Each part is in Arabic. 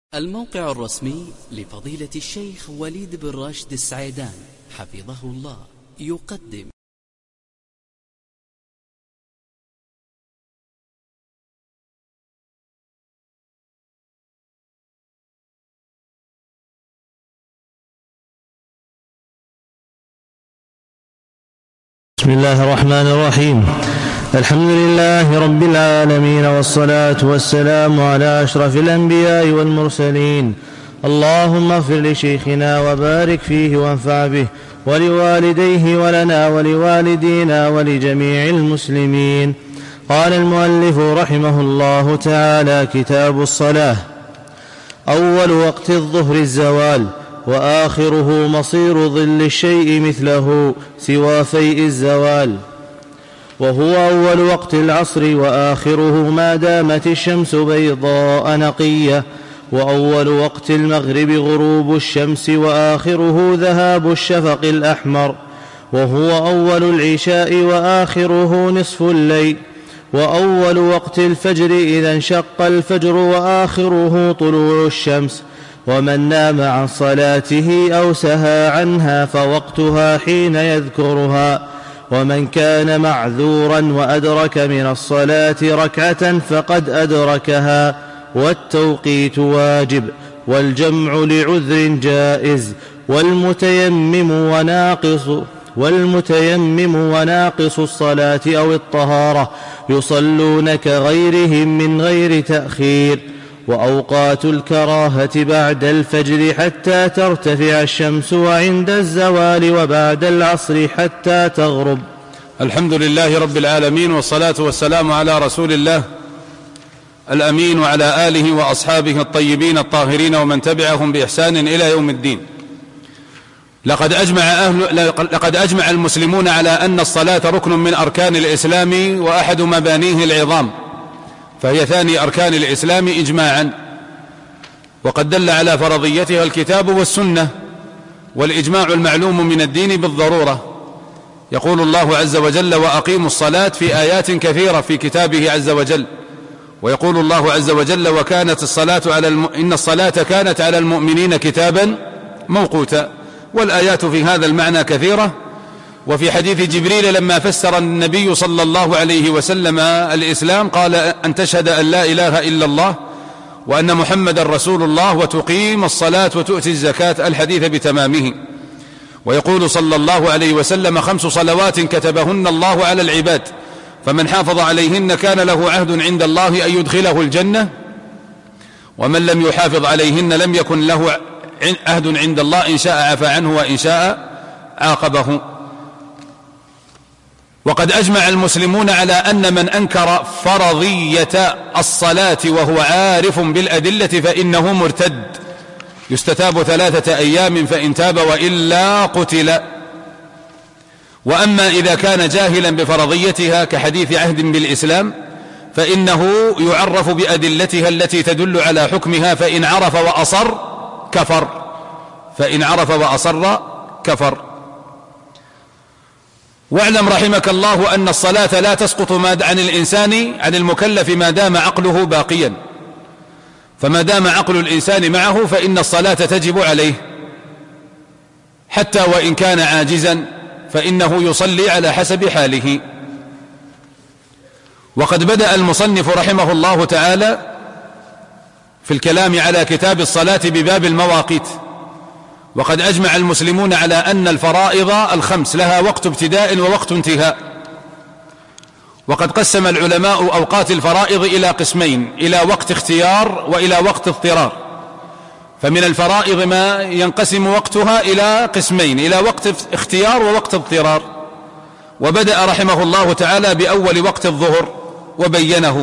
الموقع الرسمي لفضيلة الشيخ وليد بن راشد السعيدان حفظه الله يقدم. بسم الله الرحمن الرحيم. الحمد لله رب العالمين، والصلاة والسلام على أشرف الأنبياء والمرسلين. اللهم اغفر لشيخنا وبارك فيه وانفع به ولوالديه ولنا ولوالدينا ولجميع المسلمين. قال المؤلف رحمه الله تعالى: كتاب الصلاة. أول وقت الظهر الزوال، وآخره مصير ظل الشيء مثله سوى فيء الزوال. وهو أول وقت العصر، وآخره ما دامت الشمس بيضاء نقية. وأول وقت المغرب غروب الشمس، وآخره ذهاب الشفق الأحمر. وهو أول العشاء، وآخره نصف الليل. وأول وقت الفجر إذا انشق الفجر، وآخره طلوع الشمس. ومن نام عن صلاته أو سهى عنها فوقتها حين يذكرها. ومن كان معذورا وأدرك من الصلاة ركعة فقد أدركها. والتوقيت واجب، والجمع لعذر جائز. والمتيمم وناقص الصلاة أو الطهارة يصلون كغيرهم من غير تأخير. وأوقات الكراهة بعد الفجر حتى ترتفع الشمس، وعند الزوال، وبعد العصر حتى تغرب. الحمد لله رب العالمين، والصلاة والسلام على رسول الله الأمين، وعلى آله وأصحابه الطيبين الطاهرين، ومن تبعهم بإحسان إلى يوم الدين. لقد أجمع المسلمون على أن الصلاة ركن من أركان الإسلام، وأحد مبانيه العظام، فهي ثاني أركان الإسلام إجماعا. وقد دل على فرضيتها الكتاب والسنة، والإجماع المعلوم من الدين بالضرورة. يقول الله عز وجل: وأقيموا الصلاة، في آيات كثيرة في كتابه عز وجل. ويقول الله عز وجل: إن الصلاة كانت على المؤمنين كتابا موقوتا. والآيات في هذا المعنى كثيرة. وفي حديث جبريل لما فسر النبي صلى الله عليه وسلم الإسلام قال: أن تشهد أن لا إله إلا الله وأن محمد رسول الله وتقيم الصلاة وتؤتي الزكاة، الحديث بتمامه. ويقول صلى الله عليه وسلم: 5 صلوات كتبهن الله على العباد، فمن حافظ عليهن كان له عهد عند الله أن يدخله الجنة، ومن لم يحافظ عليهن لم يكن له عهد عند الله، إن شاء عفى عنه وإن شاء عاقبه. وقد أجمع المسلمون على أن من أنكر فرضية الصلاة وهو عارف بالأدلة فإنه مرتد، يستتاب 3 أيام، فإن تاب وإلا قتل. وأما إذا كان جاهلا بفرضيتها كحديث عهد بالإسلام فإنه يعرف بأدلتها التي تدل على حكمها، فإن عرف وأصر كفر. واعلم رحمك الله أن الصلاة لا تسقط عن المكلف ما دام عقله باقيا، فما دام عقل الإنسان معه فإن الصلاة تجب عليه، حتى وإن كان عاجزا فإنه يصلي على حسب حاله. وقد بدأ المصنف رحمه الله تعالى في الكلام على كتاب الصلاة بباب المواقيت. وقد أجمع المسلمون على أن الفرائض ال5 لها وقت ابتداء ووقت انتهاء. وقد قسم العلماء أوقات الفرائض إلى قسمين: إلى وقت اختيار وإلى وقت اضطرار. فمن الفرائض ما ينقسم وقتها إلى قسمين: إلى وقت اختيار ووقت اضطرار. وبدأ رحمه الله تعالى بأول وقت الظهر وبينه.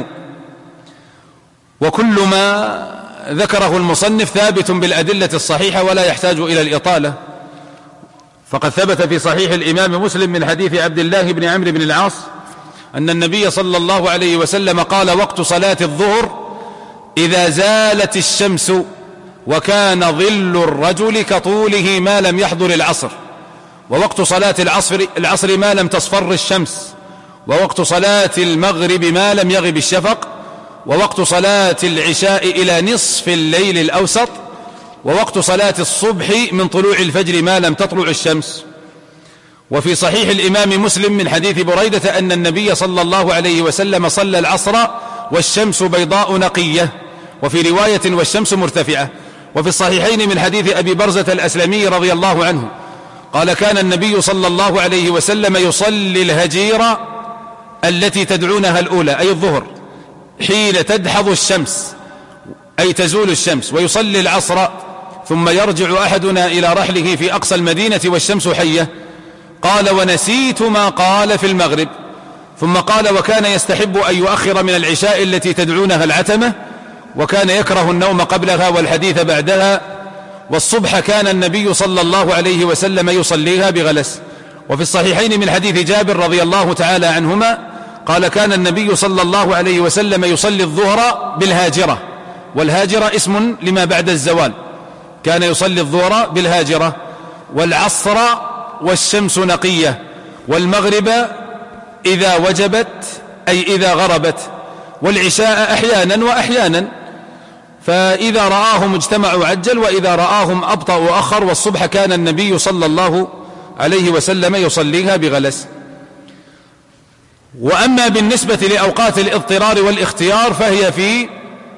وكل ما ذكره المصنف ثابت بالأدلة الصحيحة ولا يحتاج إلى الإطالة. فقد ثبت في صحيح الإمام مسلم من حديث عبد الله بن عمرو بن العاص أن النبي صلى الله عليه وسلم قال: وقت صلاة الظهر إذا زالت الشمس، وكان ظل الرجل كطوله ما لم يحضر العصر. ووقت صلاة العصر ما لم تصفر الشمس. ووقت صلاة المغرب ما لم يغب الشفق. ووقت صلاة العشاء إلى نصف الليل الأوسط، ووقت صلاة الصبح من طلوع الفجر ما لم تطلع الشمس. وفي صحيح الإمام مسلم من حديث بريدة أن النبي صلى الله عليه وسلم صلى العصر والشمس بيضاء نقية، وفي رواية والشمس مرتفعة. وفي الصحيحين من حديث أبي برزة الأسلمي رضي الله عنه قال كان النبي صلى الله عليه وسلم يصلي الهجيرة التي تدعونها الأولى أي الظهر حين تدحض الشمس أي تزول الشمس، ويصلي العصر، ثم يرجع أحدنا إلى رحله في أقصى المدينة والشمس حية. قال ونسيت ما قال في المغرب. ثم قال وكان يستحب أن يؤخر من العشاء التي تدعونها العتمة، وكان يكره النوم قبلها والحديث بعدها، والصبح كان النبي صلى الله عليه وسلم يصليها بغلس. وفي الصحيحين من حديث جابر رضي الله تعالى عنهما قال كان النبي صلى الله عليه وسلم يصلي الظهر بالهاجرة، والهاجرة اسم لما بعد الزوال، كان يصلي الظهر بالهاجرة، والعصر والشمس نقية، والمغرب إذا وجبت أي إذا غربت، والعشاء أحيانا وأحيانا، فإذا رآهم اجتمعوا عجل وإذا رآهم أبطأوا أخر. والصبح كان النبي صلى الله عليه وسلم يصليها بغلس. وأما بالنسبة لأوقات الاضطرار والاختيار فهي في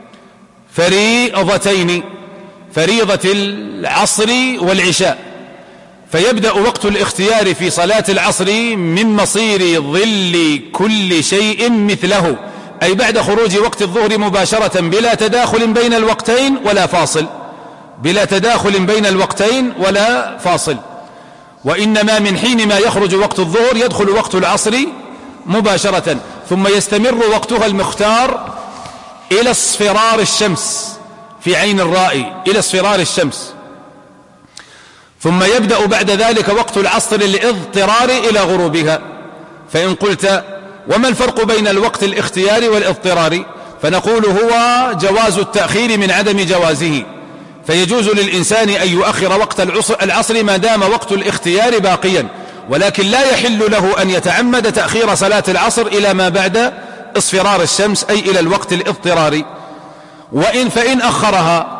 فريضتين، فريضة العصر والعشاء. فيبدأ وقت الاختيار في صلاة العصر من مصير ظل كل شيء مثله، أي بعد خروج وقت الظهر مباشرة بلا تداخل بين الوقتين ولا فاصل، بلا تداخل بين الوقتين ولا فاصل. وإنما من حين ما يخرج وقت الظهر يدخل وقت العصر مباشرة، ثم يستمر وقتها المختار إلى اصفرار الشمس في عين الرائي، إلى اصفرار الشمس. ثم يبدأ بعد ذلك وقت العصر للاضطرار إلى غروبها. فإن قلت وما الفرق بين الوقت الاختياري والاضطراري؟ فنقول هو جواز التأخير من عدم جوازه، فيجوز للإنسان أن يؤخر وقت العصر ما دام وقت الاختيار باقيا، ولكن لا يحل له أن يتعمد تأخير صلاة العصر إلى ما بعد اصفرار الشمس أي إلى الوقت الاضطراري. فإن أخرها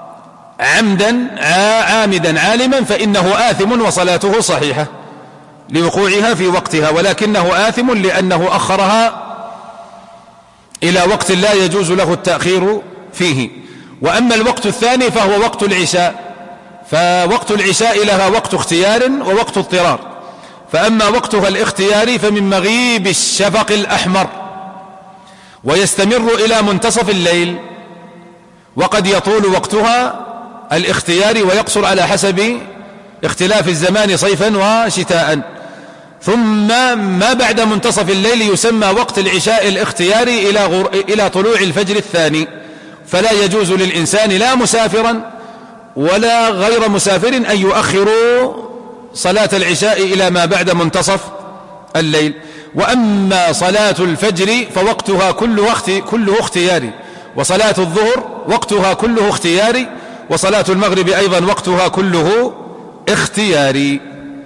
عامدا عالما فإنه آثم وصلاته صحيحة لوقوعها في وقتها، ولكنه آثم لأنه أخرها إلى وقت لا يجوز له التأخير فيه. وأما الوقت الثاني فهو وقت العشاء، فوقت العشاء لها وقت اختيار ووقت اضطرار. فأما وقتها الاختياري فمن مغيب الشفق الأحمر ويستمر إلى منتصف الليل، وقد يطول وقتها الاختياري ويقصر على حسب اختلاف الزمان صيفا وشتاء. ثم ما بعد منتصف الليل يسمى وقت العشاء الاختياري إلى طلوع الفجر الثاني. فلا يجوز للإنسان لا مسافرا ولا غير مسافر أن يؤخروا صلاة العشاء إلى ما بعد منتصف الليل. وأما صلاة الفجر فوقتها كله اختياري، وصلاة الظهر وقتها كله اختياري، وصلاة المغرب أيضا وقتها كله اختياري.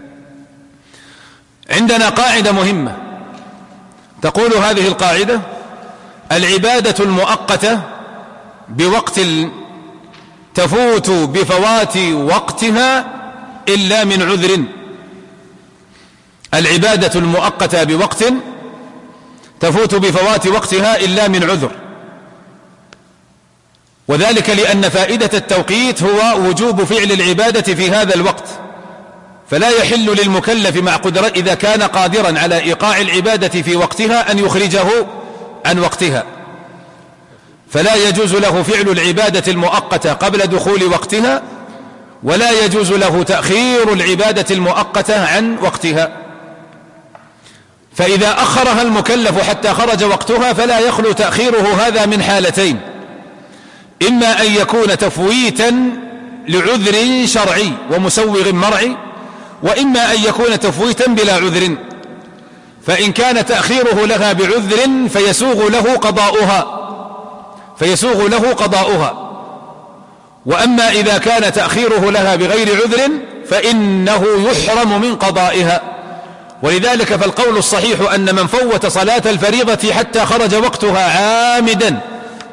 عندنا قاعدة مهمة تقول هذه القاعدة: العبادة المؤقتة بوقت تفوت بفوات وقتها إلا من عذر. العبادة المؤقتة بوقت تفوت بفوات وقتها إلا من عذر، وذلك لأن فائدة التوقيت هو وجوب فعل العبادة في هذا الوقت، فلا يحل للمكلف مع قدرة إذا كان قادرا على إيقاع العبادة في وقتها أن يخرجه عن وقتها، فلا يجوز له فعل العبادة المؤقتة قبل دخول وقتها، ولا يجوز له تأخير العبادة المؤقتة عن وقتها. فإذا أخرها المكلف حتى خرج وقتها فلا يخلو تأخيره هذا من حالتين: إما أن يكون تفويتا لعذر شرعي ومسوغ مرعي، وإما أن يكون تفويتا بلا عذر. فإن كان تأخيره لها بعذر فيسوغ له قضاؤها، وأما إذا كان تأخيره لها بغير عذر فإنه يحرم من قضائها. ولذلك فالقول الصحيح أن من فوت صلاة الفريضة حتى خرج وقتها عامدا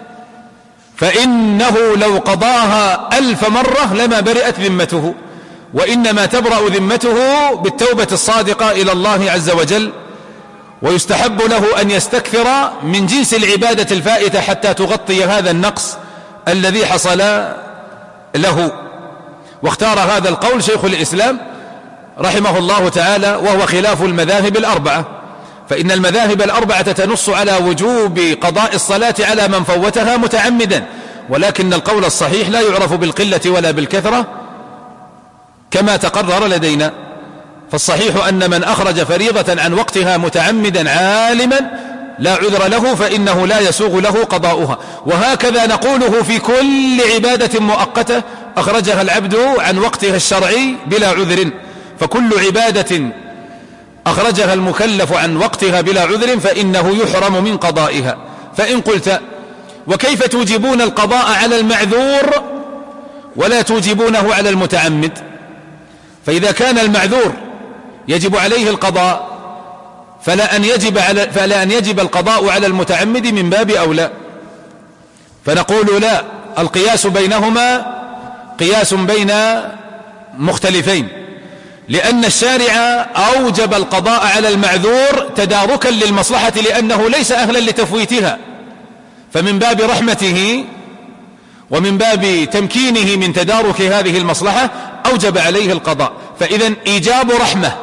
فإنه لو قضاها 1000 مرة لما برئت ذمته، وإنما تبرأ ذمته بالتوبة الصادقة إلى الله عز وجل. ويستحب له أن يستكثر من جنس العبادة الفائتة حتى تغطي هذا النقص الذي حصل له. واختار هذا القول شيخ الإسلام رحمه الله تعالى، وهو خلاف المذاهب الأربعة، فإن المذاهب الأربعة تنص على وجوب قضاء الصلاة على من فوتها متعمدا، ولكن القول الصحيح لا يعرف بالقلة ولا بالكثرة كما تقرر لدينا. فالصحيح أن من أخرج فريضة عن وقتها متعمدا عالما لا عذر له، فإنه لا يسوغ له قضاؤها. وهكذا نقوله في كل عبادة مؤقتة أخرجها العبد عن وقتها الشرعي بلا عذر، فكل عبادة أخرجها المكلف عن وقتها بلا عذر فإنه يحرم من قضائها. فإن قلت وكيف توجبون القضاء على المعذور ولا توجبونه على المتعمد؟ فإذا كان المعذور يجب عليه القضاء فلا أن يجب القضاء على المتعمد من باب أولى. فنقول لا، القياس بينهما قياس بين مختلفين، لأن الشارع أوجب القضاء على المعذور تداركا للمصلحة لأنه ليس أهلا لتفويتها، فمن باب رحمته ومن باب تمكينه من تدارك هذه المصلحة أوجب عليه القضاء. فإذا إيجاب رحمة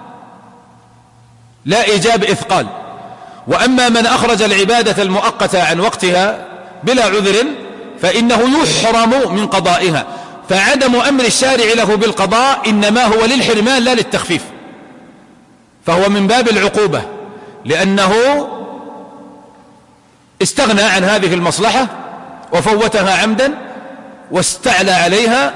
لا إيجاب إثقال. وأما من أخرج العبادة المؤقتة عن وقتها بلا عذر فإنه يحرم من قضائها، فعدم أمر الشارع له بالقضاء إنما هو للحرمان لا للتخفيف، فهو من باب العقوبة لأنه استغنى عن هذه المصلحة وفوتها عمدا واستعلى عليها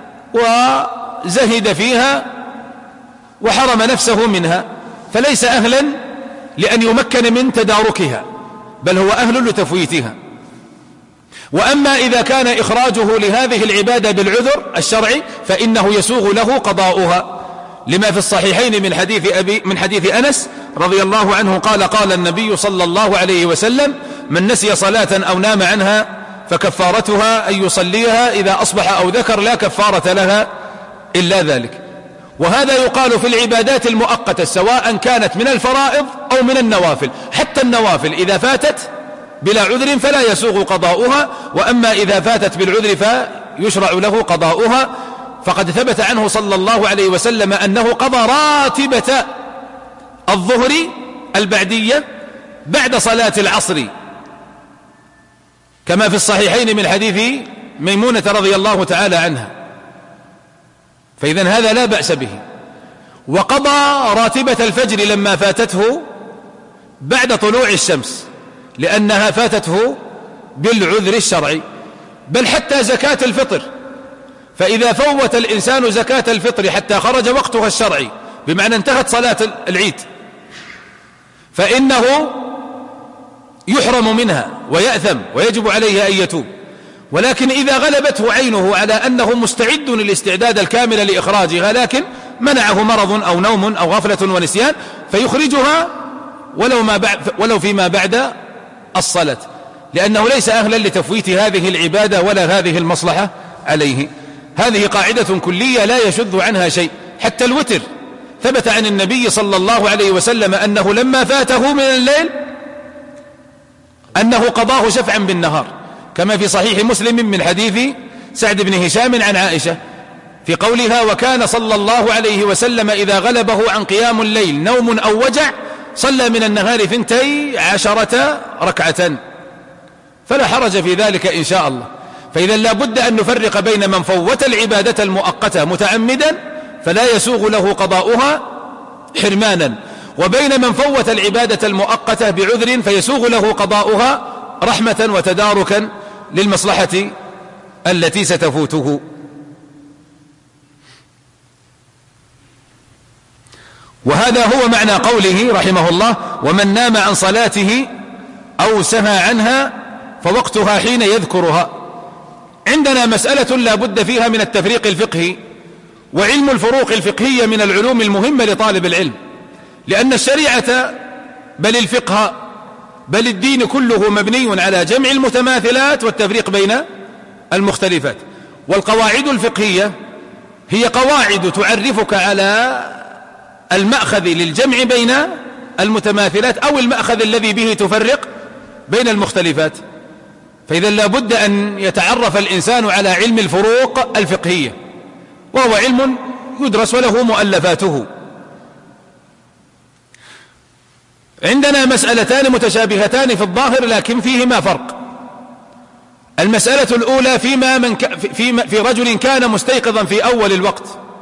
وزهد فيها وحرم نفسه منها، فليس أهلا لأن يمكن من تداركها، بل هو أهل لتفويتها. وأما إذا كان إخراجه لهذه العبادة بالعذر الشرعي فإنه يسوغ له قضاؤها، لما في الصحيحين من حديث أنس رضي الله عنه قال قال النبي صلى الله عليه وسلم: من نسي صلاة أو نام عنها فكفارتها أن يصليها إذا أصبح أو ذكر، لا كفارة لها إلا ذلك. وهذا يقال في العبادات المؤقتة سواء كانت من الفرائض أو من النوافل، حتى النوافل إذا فاتت بلا عذر فلا يسوغ قضاؤها، وأما إذا فاتت بالعذر فيشرع له قضاؤها. فقد ثبت عنه صلى الله عليه وسلم أنه قضى راتبة الظهر البعدية بعد صلاة العصر، كما في الصحيحين من حديث ميمونة رضي الله تعالى عنها، فإذن هذا لا بأس به. وقضى راتبة الفجر لما فاتته بعد طلوع الشمس لأنها فاتته بالعذر الشرعي، بل حتى زكاة الفطر، فإذا فوت الإنسان زكاة الفطر حتى خرج وقتها الشرعي بمعنى انتهت صلاة العيد فإنه يحرم منها ويأثم ويجب عليه أن يتوب. ولكن إذا غلبته عينه على أنه مستعد للاستعداد الكامل لإخراجها لكن منعه مرض أو نوم أو غفلة ونسيان فيخرجها ولو فيما بعد الصلاة، لأنه ليس أهلا لتفويت هذه العبادة ولا هذه المصلحة عليه. هذه قاعدة كلية لا يشذ عنها شيء. حتى الوتر ثبت عن النبي صلى الله عليه وسلم أنه لما فاته من الليل أنه قضاه شفعا بالنهار، كما في صحيح مسلم من حديث سعد بن هشام عن عائشة في قولها: وكان صلى الله عليه وسلم إذا غلبه عن قيام الليل نوم أو وجع صلى من النهار 12 ركعة، فلا حرج في ذلك إن شاء الله. فإذا لا بد أن نفرق بين من فوت العبادة المؤقتة متعمدا فلا يسوغ له قضاؤها حرمانا، وبين من فوت العبادة المؤقتة بعذر فيسوغ له قضاؤها رحمة وتداركا للمصلحة التي ستفوته. وهذا هو معنى قوله رحمه الله: ومن نام عن صلاته أو سهى عنها فوقتها حين يذكرها. عندنا مسألة لا بد فيها من التفريق الفقهي، وعلم الفروق الفقهية من العلوم المهمة لطالب العلم، لأن الشريعة بل الفقه بل الدين كله مبني على جمع المتماثلات والتفريق بين المختلفات. والقواعد الفقهية هي قواعد تعرفك على المأخذ للجمع بين المتماثلات أو المأخذ الذي به تفرق بين المختلفات. فإذا لا بد أن يتعرف الإنسان على علم الفروق الفقهية، وهو علم يدرس وله مؤلفاته. عندنا مسألتان متشابهتان في الظاهر لكن فيهما فرق. المسألة الأولى في رجل كان مستيقظا في أول الوقت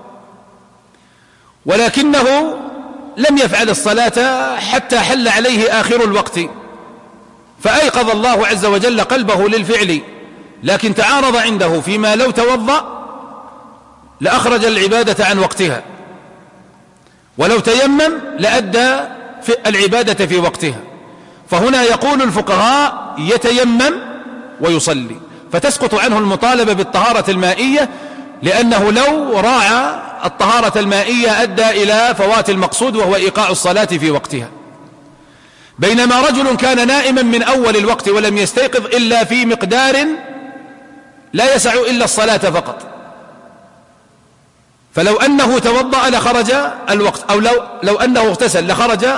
ولكنه لم يفعل الصلاة حتى حل عليه آخر الوقت، فأيقظ الله عز وجل قلبه للفعل، لكن تعارض عنده فيما لو توضأ لأخرج العبادة عن وقتها، ولو تيمم لأدى في العبادة في وقتها. فهنا يقول الفقهاء يتيمم ويصلي، فتسقط عنه المطالبة بالطهارة المائية، لأنه لو راعى الطهارة المائية أدى إلى فوات المقصود وهو إيقاع الصلاة في وقتها. بينما رجل كان نائما من أول الوقت ولم يستيقظ إلا في مقدار لا يسع إلا الصلاة فقط، فلو أنه توضأ لخرج الوقت، أو لو أنه اغتسل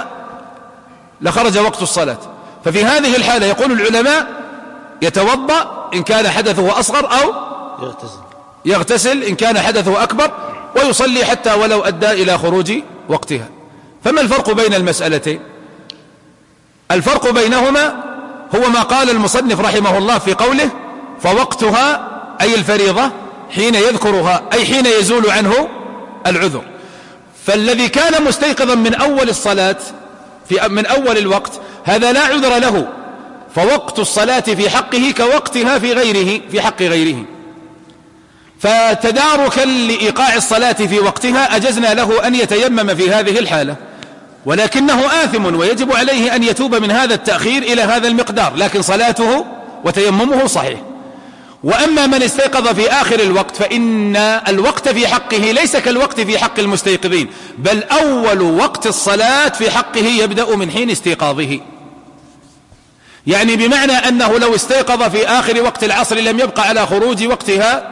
لخرج وقت الصلاة. ففي هذه الحالة يقول العلماء يتوضأ إن كان حدثه أصغر أو يغتسل إن كان حدثه أكبر، ويصلي حتى ولو أدى إلى خروج وقتها. فما الفرق بين المسألتين؟ الفرق بينهما هو ما قال المصنف رحمه الله في قوله فوقتها أي الفريضة حين يذكرها أي حين يزول عنه العذر. فالذي كان مستيقظا من أول الصلاة من أول الوقت هذا لا عذر له، فوقت الصلاة في حقه كوقتها في حق غيره. فتداركا لإيقاع الصلاة في وقتها أجزنا له أن يتيمم في هذه الحالة، ولكنه آثم ويجب عليه أن يتوب من هذا التأخير إلى هذا المقدار، لكن صلاته وتيممه صحيح. وأما من استيقظ في آخر الوقت فإن الوقت في حقه ليس كالوقت في حق المستيقظين، بل أول وقت الصلاة في حقه يبدأ من حين استيقاظه. يعني بمعنى أنه لو استيقظ في آخر وقت العصر لم يبقى على خروج وقتها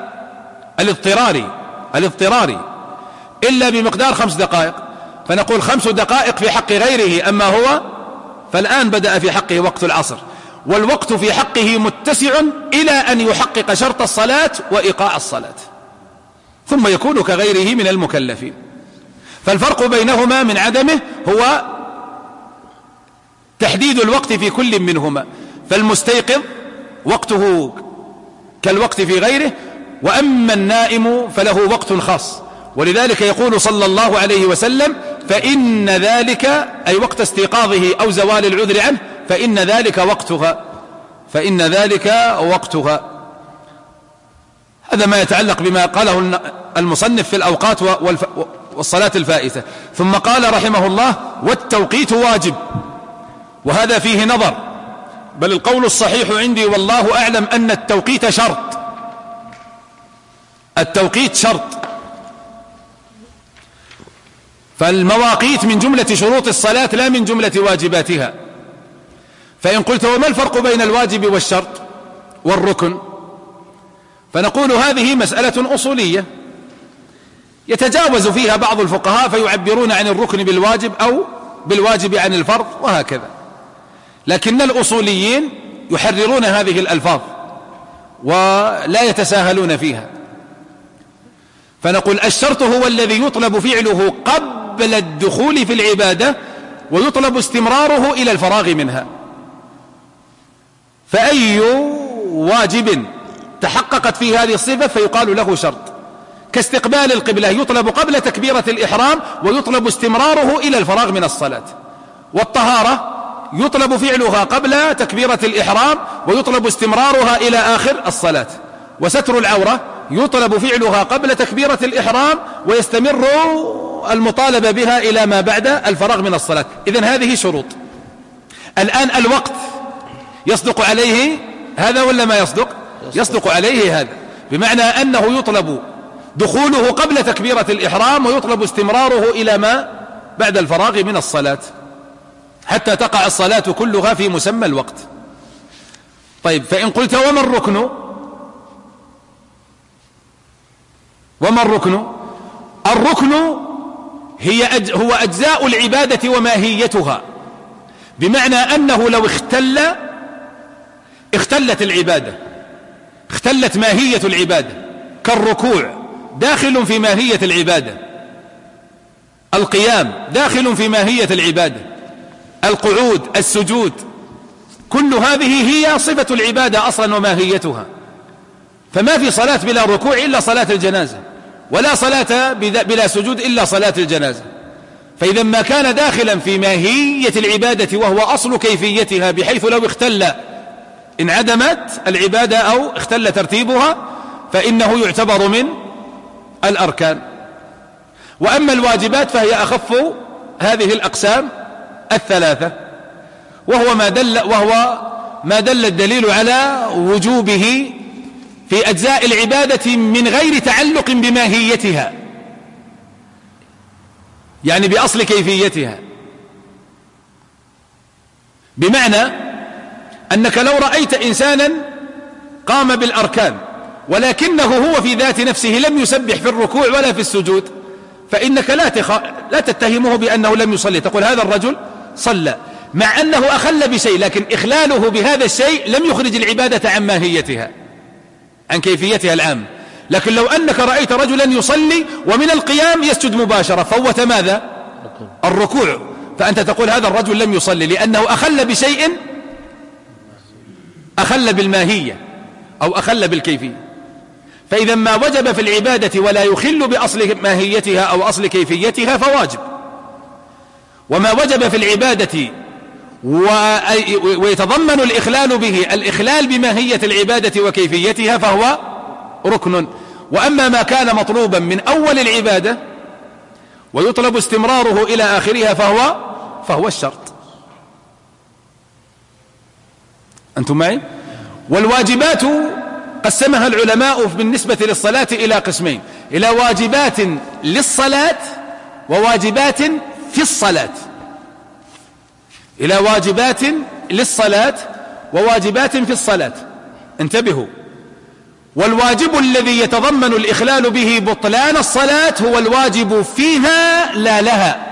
الاضطراري إلا بمقدار 5 دقائق، فنقول 5 دقائق في حق غيره، أما هو فالآن بدأ في حقه وقت العصر، والوقت في حقه متسع إلى أن يحقق شرط الصلاة وإيقاع الصلاة، ثم يكون كغيره من المكلفين. فالفرق بينهما من عدمه هو تحديد الوقت في كل منهما، فالمستيقظ وقته كالوقت في غيره، وأما النائم فله وقت خاص. ولذلك يقول صلى الله عليه وسلم فإن ذلك أي وقت استيقاظه أو زوال العذر عنه فإن ذلك وقتها. هذا ما يتعلق بما قاله المصنف في الأوقات والصلاة الفائتة. ثم قال رحمه الله والتوقيت واجب، وهذا فيه نظر، بل القول الصحيح عندي والله أعلم أن التوقيت شرط. فالمواقيت من جملة شروط الصلاة لا من جملة واجباتها. فإن قلت وما الفرق بين الواجب والشرط والركن؟ فنقول هذه مسألة أصولية يتجاوز فيها بعض الفقهاء فيعبرون عن الركن بالواجب أو بالواجب عن الفرض وهكذا، لكن الأصوليين يحررون هذه الألفاظ ولا يتساهلون فيها. فنقول الشرط هو الذي يطلب فعله قبل الدخول في العبادة ويطلب استمراره إلى الفراغ منها. فأي واجب تحققت فيه هذه الصفة فيقال له شرط، كاستقبال القبلة يطلب قبل تكبيرة الإحرام ويطلب استمراره إلى الفراغ من الصلاة، والطهارة يطلب فعلها قبل تكبيرة الإحرام ويطلب استمرارها إلى آخر الصلاة، وستر العورة يطلب فعلها قبل تكبيرة الإحرام ويستمر المطالبة بها إلى ما بعد الفراغ من الصلاة. إذن هذه شروط. الآن الوقت يصدق عليه هذا ولا ما يصدق؟ يصدق عليه هذا، بمعنى أنه يطلب دخوله قبل تكبيرة الإحرام ويطلب استمراره إلى ما بعد الفراغ من الصلاة. حتى تقع الصلاة كلها في مسمى الوقت. طيب، فإن قلت وما الركن؟ وما الركن؟ الركن هو أجزاء العبادة وماهيتها، بمعنى أنه لو اختلت العبادة، اختلت ماهية العبادة، كالركوع داخل في ماهية العبادة، القيام داخل في ماهية العبادة، القعود، السجود، كل هذه هي صفة العبادة أصلا وماهيتها. فما في صلاة بلا ركوع إلا صلاة الجنازة، ولا صلاة بلا سجود إلا صلاة الجنازة. فإذا ما كان داخلا في ماهية العبادة وهو أصل كيفيتها، بحيث لو اختل انعدمت العبادة أو اختل ترتيبها، فإنه يعتبر من الأركان. وأما الواجبات فهي أخف هذه الأقسام الثلاثة، وهو ما دل الدليل على وجوبه في أجزاء العبادة من غير تعلق بماهيتها، يعني بأصل كيفيتها. بمعنى أنك لو رأيت إنسانا قام بالأركان ولكنه هو في ذات نفسه لم يسبح في الركوع ولا في السجود، فإنك لا تتهمه بأنه لم يصلي، تقول هذا الرجل صلى، مع أنه أخل بشيء، لكن إخلاله بهذا الشيء لم يخرج العبادة عن ماهيتها، عن كيفيتها العام. لكن لو أنك رأيت رجلا يصلي ومن القيام يسجد مباشرة، فوت ماذا؟ الركوع، فأنت تقول هذا الرجل لم يصلي، لأنه أخل بشيء، أخل بالماهية أو أخل بالكيفية. فإذا ما وجب في العبادة ولا يخل بأصل ماهيتها أو أصل كيفيتها فواجب، وما وجب في العبادة ويتضمن الإخلال به الإخلال بماهية العبادة وكيفيتها فهو ركن. وأما ما كان مطلوبا من أول العبادة ويطلب استمراره إلى آخرها فهو الشرط. أنتم معي؟ والواجبات قسمها العلماء بالنسبة للصلاة إلى قسمين: إلى واجبات للصلاة وواجبات في الصلاة. إلى واجبات للصلاة وواجبات في الصلاة. انتبهوا، والواجب الذي يتضمن الإخلال به بطلان الصلاة هو الواجب فيها لا لها.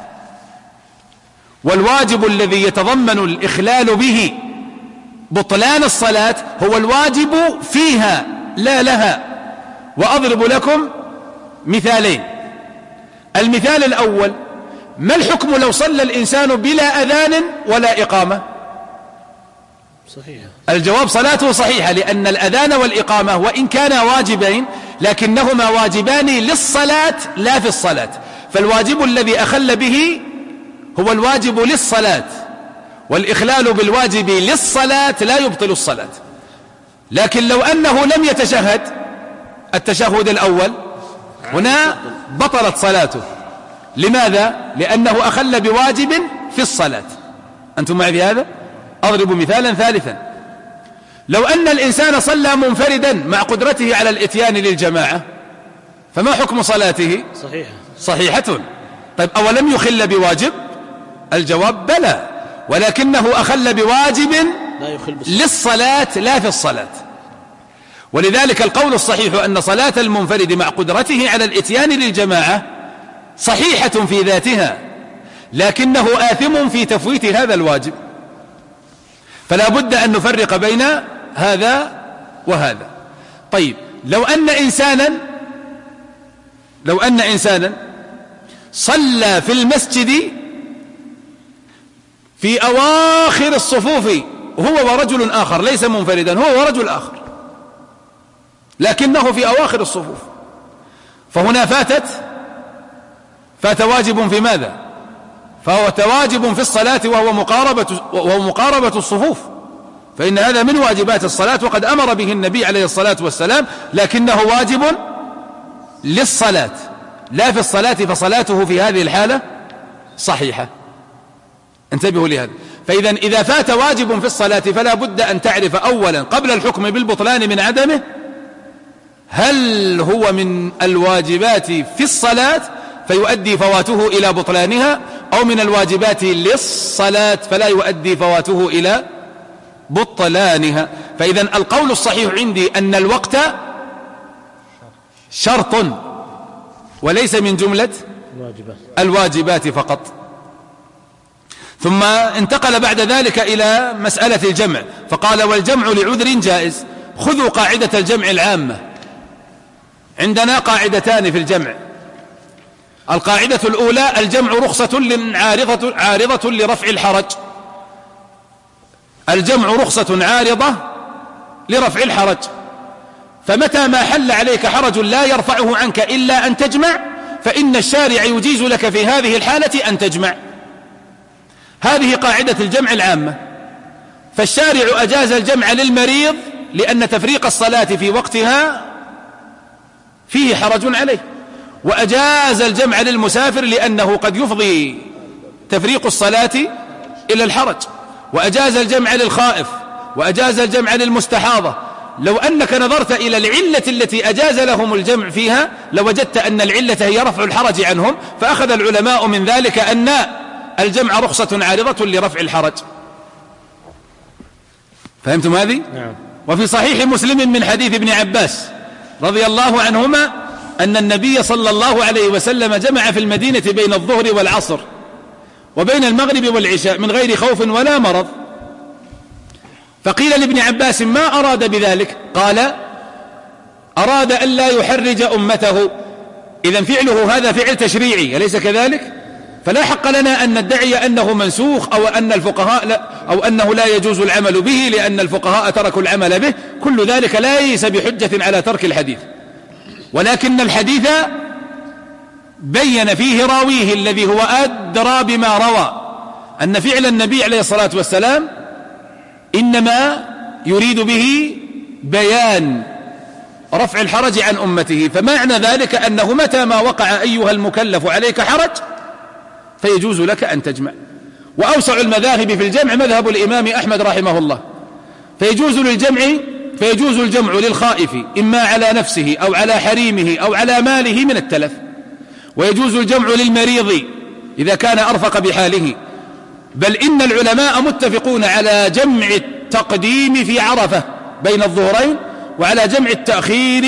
والواجب الذي يتضمن الإخلال به بطلان الصلاة هو الواجب فيها لا لها. وأضرب لكم مثالين. المثال الأول: ما الحكم لو صلى الإنسان بلا أذان ولا إقامة؟ صحيح. الجواب: صلاته صحيحة، لأن الأذان والإقامة وإن كانا واجبين لكنهما واجبان للصلاة لا في الصلاة. فالواجب الذي أخل به هو الواجب للصلاة، والإخلال بالواجب للصلاة لا يبطل الصلاة. لكن لو أنه لم يتشهد التشهد الأول هنا بطلت صلاته. لماذا؟ لأنه أخل بواجب في الصلاة. أنتم معي في هذا؟ أضرب مثالا ثالثا: لو أن الإنسان صلى منفردا مع قدرته على الإتيان للجماعة، فما حكم صلاته؟ صحيحة. طيب، أولم يخل بواجب؟ الجواب: بلى، ولكنه أخل بواجب للصلاة لا في الصلاة. ولذلك القول الصحيح أن صلاة المنفرد مع قدرته على الإتيان للجماعة صحيحة في ذاتها، لكنه آثم في تفويت هذا الواجب. فلا بد أن نفرق بين هذا وهذا. طيب، لو أن إنسانا صلى في المسجد في أواخر الصفوف هو ورجل آخر، ليس منفردا، هو ورجل آخر، لكنه في أواخر الصفوف، فهنا فات واجب في ماذا؟ فهو واجب في الصلاة وهو مقاربة الصفوف، فإن هذا من واجبات الصلاة وقد أمر به النبي عليه الصلاة والسلام، لكنه واجب للصلاة لا في الصلاة، فصلاته في هذه الحالة صحيحة. انتبهوا لهذا. فإذا إذا فات واجب في الصلاة فلا بد أن تعرف أولا قبل الحكم بالبطلان من عدمه هل هو من الواجبات في الصلاة فيؤدي فواته إلى بطلانها، أو من الواجبات للصلاة فلا يؤدي فواته إلى بطلانها. فإذا القول الصحيح عندي أن الوقت شرط وليس من جملة الواجبات فقط. ثم انتقل بعد ذلك إلى مسألة الجمع فقال والجمع لعذر جائز. خذوا قاعدة الجمع العامة. عندنا قاعدتان في الجمع. القاعدة الأولى الجمع رخصة عارضة لرفع الحرج. الجمع رخصة عارضة لرفع الحرج، فمتى ما حل عليك حرج لا يرفعه عنك إلا أن تجمع فإن الشارع يجيز لك في هذه الحالة أن تجمع. هذه قاعدة الجمع العامة. فالشارع أجاز الجمع للمريض لأن تفريق الصلاة في وقتها فيه حرج عليه، وأجاز الجمع للمسافر لأنه قد يفضي تفريق الصلاة إلى الحرج، وأجاز الجمع للخائف، وأجاز الجمع للمستحاضة. لو أنك نظرت إلى العلة التي أجاز لهم الجمع فيها لوجدت أن العلة هي رفع الحرج عنهم، فأخذ العلماء من ذلك أن الجمع رخصة عارضة لرفع الحرج. فهمتم هذه؟ نعم. وفي صحيح مسلم من حديث ابن عباس رضي الله عنهما أن النبي صلى الله عليه وسلم جمع في المدينة بين الظهر والعصر وبين المغرب والعشاء من غير خوف ولا مرض. فقيل لابن عباس ما أراد بذلك؟ قال أراد أن لا يحرج أمته. إذن فعله هذا فعل تشريعي أليس كذلك؟ فلا حق لنا أن ندعي أنه منسوخ أو أن الفقهاء لا أو أنه لا يجوز العمل به لأن الفقهاء تركوا العمل به. كل ذلك ليس بحجة على ترك الحديث، ولكن الحديث بين فيه راويه الذي هو أدرى بما روى أن فعل النبي عليه الصلاة والسلام إنما يريد به بيان رفع الحرج عن أمته. فمعنى ذلك أنه متى ما وقع أيها المكلف عليك حرج فيجوز لك أن تجمع. وأوسع المذاهب في الجمع مذهب الإمام أحمد رحمه الله. فيجوز الجمع للخائف إما على نفسه أو على حريمه أو على ماله من التلف، ويجوز الجمع للمريض إذا كان أرفق بحاله. بل إن العلماء متفقون على جمع التقديم في عرفة بين الظهرين وعلى جمع التأخير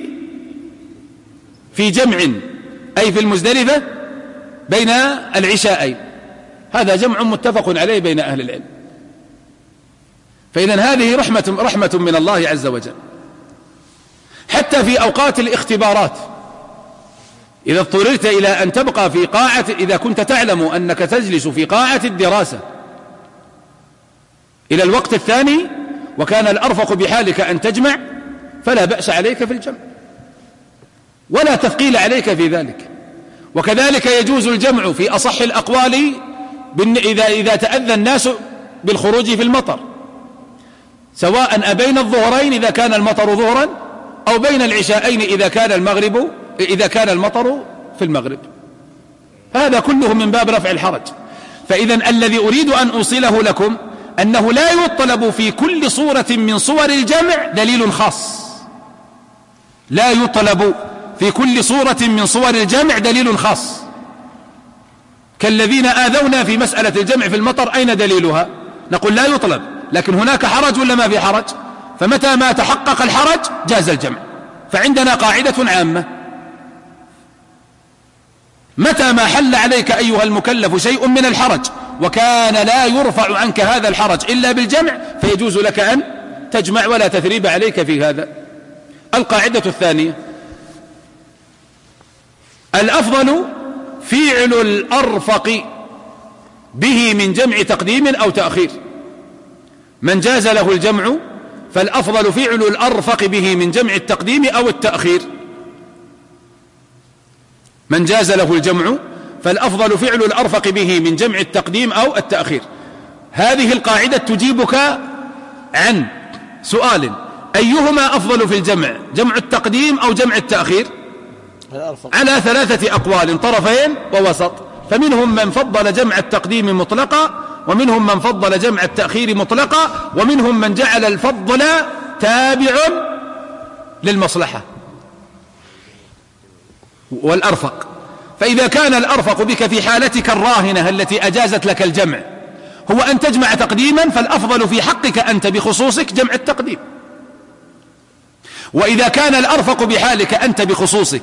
في جمع أي في المزدلفة بين العشاءين. هذا جمع متفق عليه بين أهل العلم. فإذن هذه رحمة من الله عز وجل. حتى في أوقات الاختبارات إذا اضطررت إلى أن تبقى في قاعة، إذا كنت تعلم أنك تجلس في قاعة الدراسة إلى الوقت الثاني وكان الأرفق بحالك أن تجمع فلا بأس عليك في الجمع ولا تثقيل عليك في ذلك. وكذلك يجوز الجمع في أصح الأقوال إذا تأذى الناس بالخروج في المطر، سواء بين الظهرين إذا كان المطر ظهرا أو بين العشاءين إذا كان المطر في المغرب. هذا كله من باب رفع الحرج. فإذن الذي أريد أن أوصله لكم أنه لا يطلب في كل صورة من صور الجمع دليل خاص. لا يطلب في كل صورة من صور الجمع دليل خاص. كالذين آذونا في مسألة الجمع في المطر أين دليلها؟ نقول لا يطلب، لكن هناك حرج ولا ما في حرج؟ فمتى ما تحقق الحرج جاز الجمع. فعندنا قاعدة عامة: متى ما حل عليك أيها المكلف شيء من الحرج وكان لا يرفع عنك هذا الحرج إلا بالجمع فيجوز لك أن تجمع ولا تثريب عليك في هذا. القاعدة الثانية: الأفضل فعل الأرفق به من جمع تقديم أو تأخير. من جاز له الجمع فالأفضل فعل الأرفق به من جمع التقديم أو التأخير. من جاز له الجمع فالأفضل فعل الأرفق به من جمع التقديم أو التأخير. هذه القاعدة تجيبك عن سؤال: أيهما أفضل في الجمع، جمع التقديم أو جمع التأخير؟ على 3 أقوال، طرفين ووسط. فمنهم من فضل جمع التقديم مطلقا، ومنهم من فضل جمع التأخير مطلقا، ومنهم من جعل الفضل تابع للمصلحة والأرفق. فإذا كان الأرفق بك في حالتك الراهنة التي أجازت لك الجمع هو أن تجمع تقديما، فالأفضل في حقك أنت بخصوصك جمع التقديم. وإذا كان الأرفق بحالك أنت بخصوصك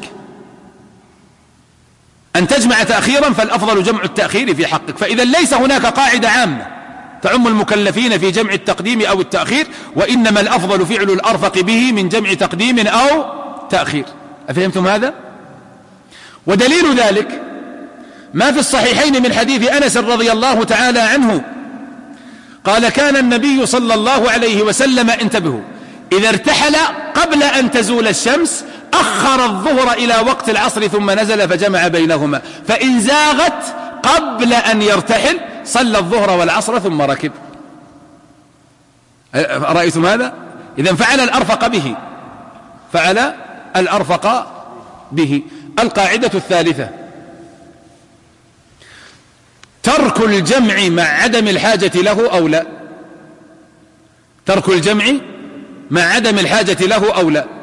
أن تجمع تأخيرا، فالأفضل جمع التأخير في حقك. فإذا ليس هناك قاعدة عامة تعم المكلفين في جمع التقديم أو التأخير، وإنما الأفضل فعل الأرفق به من جمع تقديم أو تأخير. أفهمتم هذا؟ ودليل ذلك ما في الصحيحين من حديث أنس رضي الله تعالى عنه قال: كان النبي صلى الله عليه وسلم، انتبهوا، إذا ارتحل قبل أن تزول الشمس أخر الظهر إلى وقت العصر ثم نزل فجمع بينهما، فإن زاغت قبل أن يرتحل صلى الظهر والعصر ثم ركب. رأيتم هذا؟ إذن فعل الأرفق به، فعل الأرفق به. القاعدة الثالثة: ترك الجمع مع عدم الحاجة له أو لا. ترك الجمع مع عدم الحاجة له أو لا،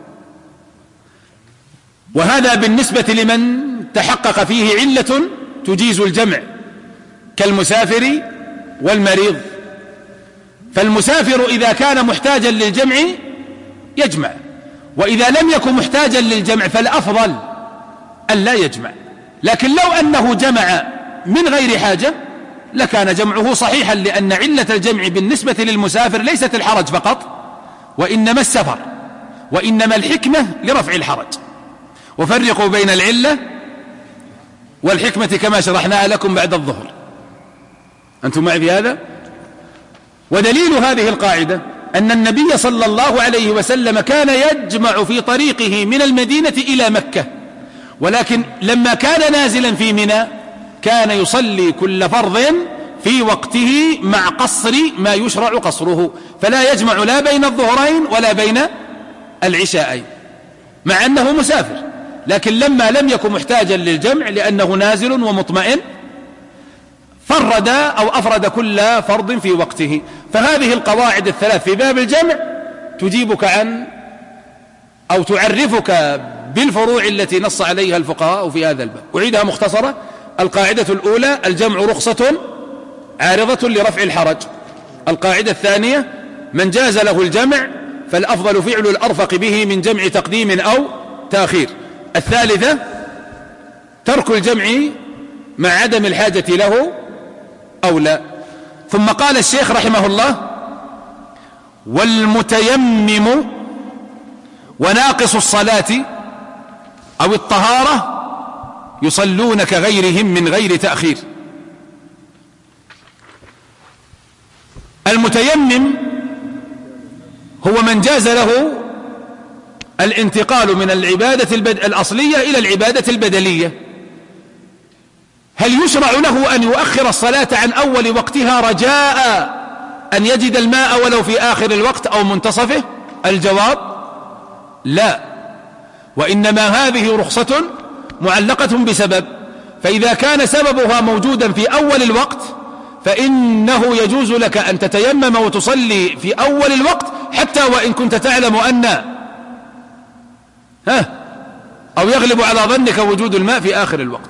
وهذا بالنسبة لمن تحقق فيه علة تجيز الجمع كالمسافر والمريض. فالمسافر إذا كان محتاجا للجمع يجمع، وإذا لم يكن محتاجا للجمع فالأفضل أن لا يجمع. لكن لو أنه جمع من غير حاجة لكان جمعه صحيحا، لأن علة الجمع بالنسبة للمسافر ليست الحرج فقط، وإنما السفر، وإنما الحكمة لرفع الحرج. وفرقوا بين العلة والحكمة كما شرحناها لكم بعد الظهر. أنتم معي في هذا؟ ودليل هذه القاعدة أن النبي صلى الله عليه وسلم كان يجمع في طريقه من المدينة إلى مكة، ولكن لما كان نازلا في منى كان يصلي كل فرض في وقته مع قصر ما يشرع قصره، فلا يجمع لا بين الظهرين ولا بين العشاءين مع أنه مسافر. لكن لما لم يكن محتاجا للجمع لأنه نازل ومطمئن فرد أو أفرد كل فرض في وقته. فهذه القواعد الثلاث في باب الجمع تجيبك عن أو تعرفك بالفروع التي نص عليها الفقهاء في هذا الباب. أعيدها مختصرة: القاعدة الأولى: الجمع رخصة عارضة لرفع الحرج. القاعدة الثانية: من جاز له الجمع فالأفضل فعل الأرفق به من جمع تقديم أو تأخير. الثالثة: ترك الجمع مع عدم الحاجة له أو لا. ثم قال الشيخ رحمه الله: والمتيمم وناقص الصلاة أو الطهارة يصلون كغيرهم من غير تأخير. المتيمم هو من جاز له الانتقال من العبادة الأصلية إلى العبادة البدلية. هل يشرع له أن يؤخر الصلاة عن أول وقتها رجاء أن يجد الماء ولو في آخر الوقت أو منتصفه؟ الجواب: لا، وإنما هذه رخصة معلقة بسبب، فإذا كان سببها موجودا في أول الوقت فإنه يجوز لك أن تتيمم وتصلي في أول الوقت حتى وإن كنت تعلم أن أو يغلب على ظنك وجود الماء في آخر الوقت،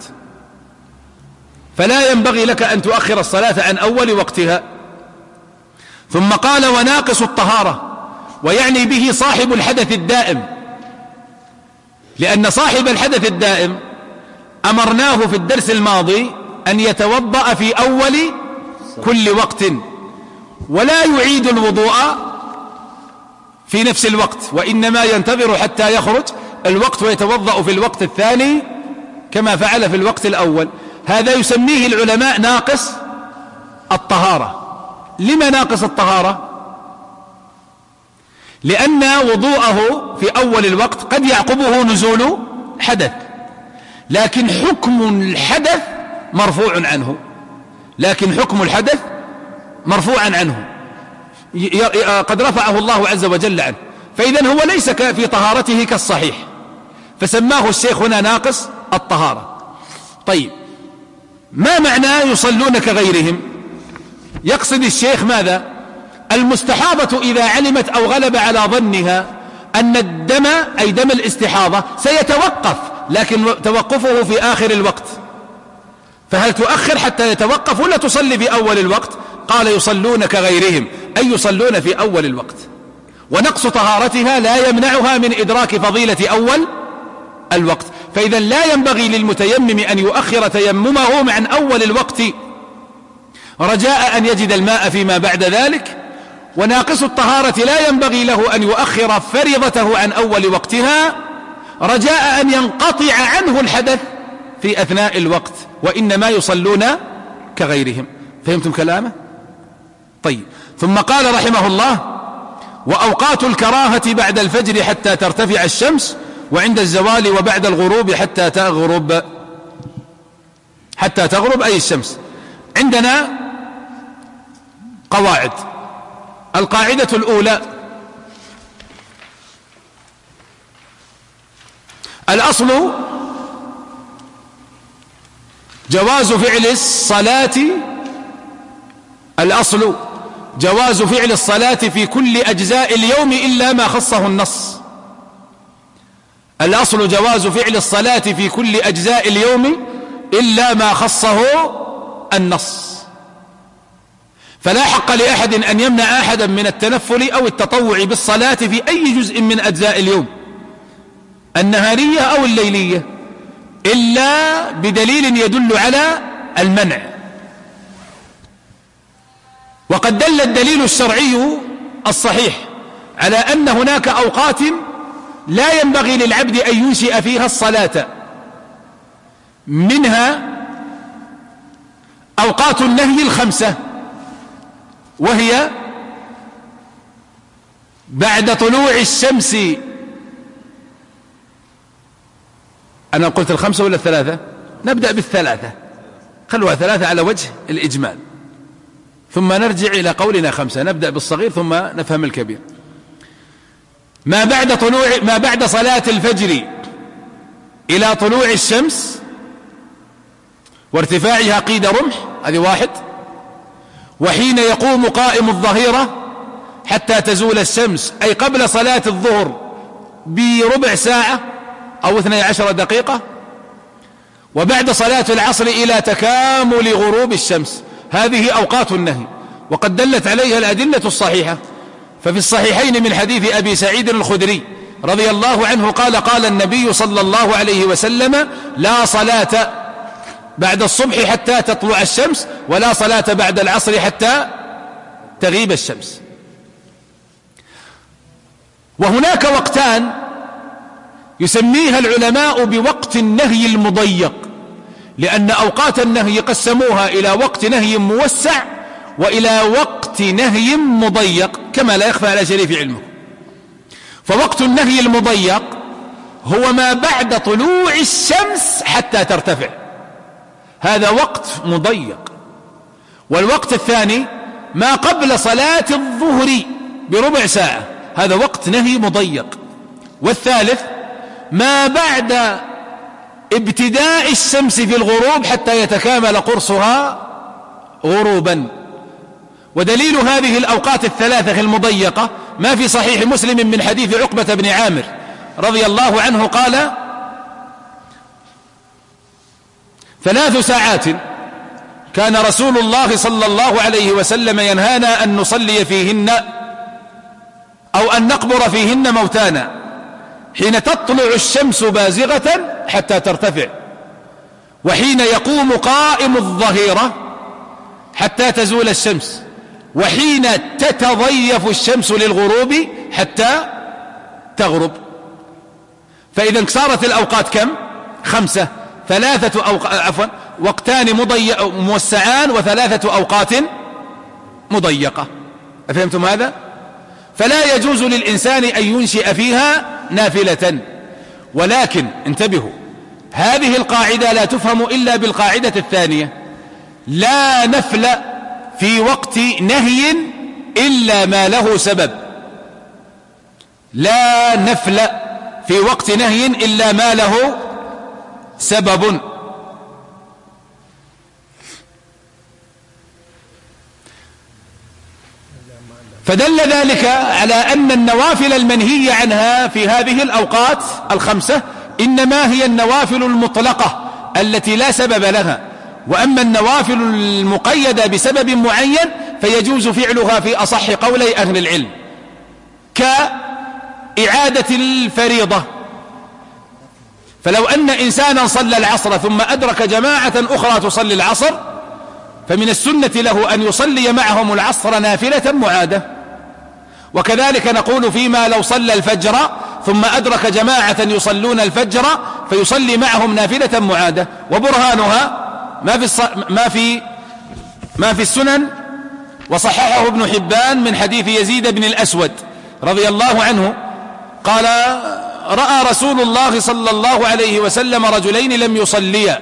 فلا ينبغي لك أن تؤخر الصلاة عن أول وقتها. ثم قال: وناقص الطهارة، ويعني به صاحب الحدث الدائم، لأن صاحب الحدث الدائم أمرناه في الدرس الماضي أن يتوضأ في أول كل وقت ولا يعيد الوضوء في نفس الوقت، وإنما ينتظر حتى يخرج الوقت ويتوضأ في الوقت الثاني كما فعل في الوقت الأول. هذا يسميه العلماء ناقص الطهارة. لما ناقص الطهارة؟ لأن وضوءه في أول الوقت قد يعقبه نزول حدث، لكن حكم الحدث مرفوع عنه، مرفوعا عنه، قد رفعه الله عز وجل عنه، فإذن هو ليس في طهارته كالصحيح، فسماه الشيخ هنا ناقص الطهارة. طيب، ما معنى يصلون كغيرهم؟ يقصد الشيخ ماذا؟ المستحاضة إذا علمت أو غلب على ظنها أن الدم أي دم الاستحاضة سيتوقف لكن توقفه في آخر الوقت، فهل تؤخر حتى يتوقف ولا تصلي في أول الوقت؟ قال يصلون كغيرهم، أي يصلون في أول الوقت، ونقص طهارتها لا يمنعها من إدراك فضيلة أول الوقت. فإذا لا ينبغي للمتيمم أن يؤخر تيممه عن أول الوقت رجاء أن يجد الماء فيما بعد ذلك، وناقص الطهارة لا ينبغي له أن يؤخر فريضته عن أول وقتها رجاء أن ينقطع عنه الحدث في أثناء الوقت، وإنما يصلون كغيرهم. فهمتم كلامه؟ طيب. ثم قال رحمه الله: وأوقات الكراهة بعد الفجر حتى ترتفع الشمس، وعند الزوال وبعد الغروب حتى تغرب أي الشمس. عندنا قواعد. القاعدة الأولى: الأصل جواز فعل الصلاة في كل أجزاء اليوم إلا ما خصه النص. الأصل جواز فعل الصلاة في كل أجزاء اليوم إلا ما خصه النص، فلا حق لأحد أن يمنع أحدا من التنفل أو التطوع بالصلاة في أي جزء من أجزاء اليوم، النهارية أو الليلية، إلا بدليل يدل على المنع. وقد دل الدليل الشرعي الصحيح على أن هناك أوقات لا ينبغي للعبد أن ينشئ فيها الصلاة، منها أوقات النهي الخمسة، وهي بعد طلوع الشمس. أنا قلت الخمسة ولا الثلاثة؟ نبدأ بالثلاثة، خلوها ثلاثة على وجه الإجمال، ثم نرجع إلى قولنا خمسة. نبدأ بالصغير ثم نفهم الكبير. ما بعد صلاة الفجر إلى طلوع الشمس وارتفاعها قيد رمح، هذه واحد. وحين يقوم قائم الظهيرة حتى تزول الشمس، أي قبل صلاة الظهر بربع ساعة أو 12 دقيقة. وبعد صلاة العصر إلى تكامل غروب الشمس. هذه أوقات النهي، وقد دلت عليها الأدلة الصحيحة. ففي الصحيحين من حديث أبي سعيد الخدري رضي الله عنه قال: قال النبي صلى الله عليه وسلم: لا صلاة بعد الصبح حتى تطلع الشمس، ولا صلاة بعد العصر حتى تغيب الشمس. وهناك وقتان يسميها العلماء بوقت النهي المضيق، لأن أوقات النهي قسموها إلى وقت نهي موسع وإلى وقت نهي مضيق، كما لا يخفى على شريف علمه. فوقت النهي المضيق هو ما بعد طلوع الشمس حتى ترتفع، هذا وقت مضيق. والوقت الثاني ما قبل صلاة الظهر بربع ساعة، هذا وقت نهي مضيق. والثالث ما بعد ابتداء الشمس في الغروب حتى يتكامل قرصها غروبا. ودليل هذه الأوقات الثلاثة المضيقة ما في صحيح مسلم من حديث عقبة بن عامر رضي الله عنه قال: 3 ساعات كان رسول الله صلى الله عليه وسلم ينهانا أن نصلي فيهن أو أن نقبر فيهن موتانا، حين تطلع الشمس بازغة حتى ترتفع، وحين يقوم قائم الظهيرة حتى تزول الشمس، وحين تتضيف الشمس للغروب حتى تغرب. فإذا صارت الأوقات كم؟ 5. 3 وقتان موسعان و3 أوقات مضيقة. أفهمتم هذا؟ فلا يجوز للإنسان أن ينشئ فيها نافلة. ولكن انتبهوا، هذه القاعدة لا تفهم إلا بالقاعدة الثانية: لا نفل في وقت نهي إلا ما له سبب. لا نفل في وقت نهي إلا ما له سبب. فدل ذلك على أن النوافل المنهي عنها في هذه الأوقات 5 إنما هي النوافل المطلقة التي لا سبب لها، وأما النوافل المقيدة بسبب معين فيجوز فعلها في أصح قولي أهل العلم، كإعادة الفريضة. فلو أن إنسانا صلى العصر ثم أدرك جماعة أخرى تصلي العصر، فمن السنة له أن يصلي معهم العصر نافلة معادة. وكذلك نقول فيما لو صلى الفجر ثم أدرك جماعة يصلون الفجر فيصلي معهم نافلة معادة. وبرهانها ما في السنن، وصححه ابن حبان من حديث يزيد بن الأسود رضي الله عنه قال: رأى رسول الله صلى الله عليه وسلم رجلين لم يصليا.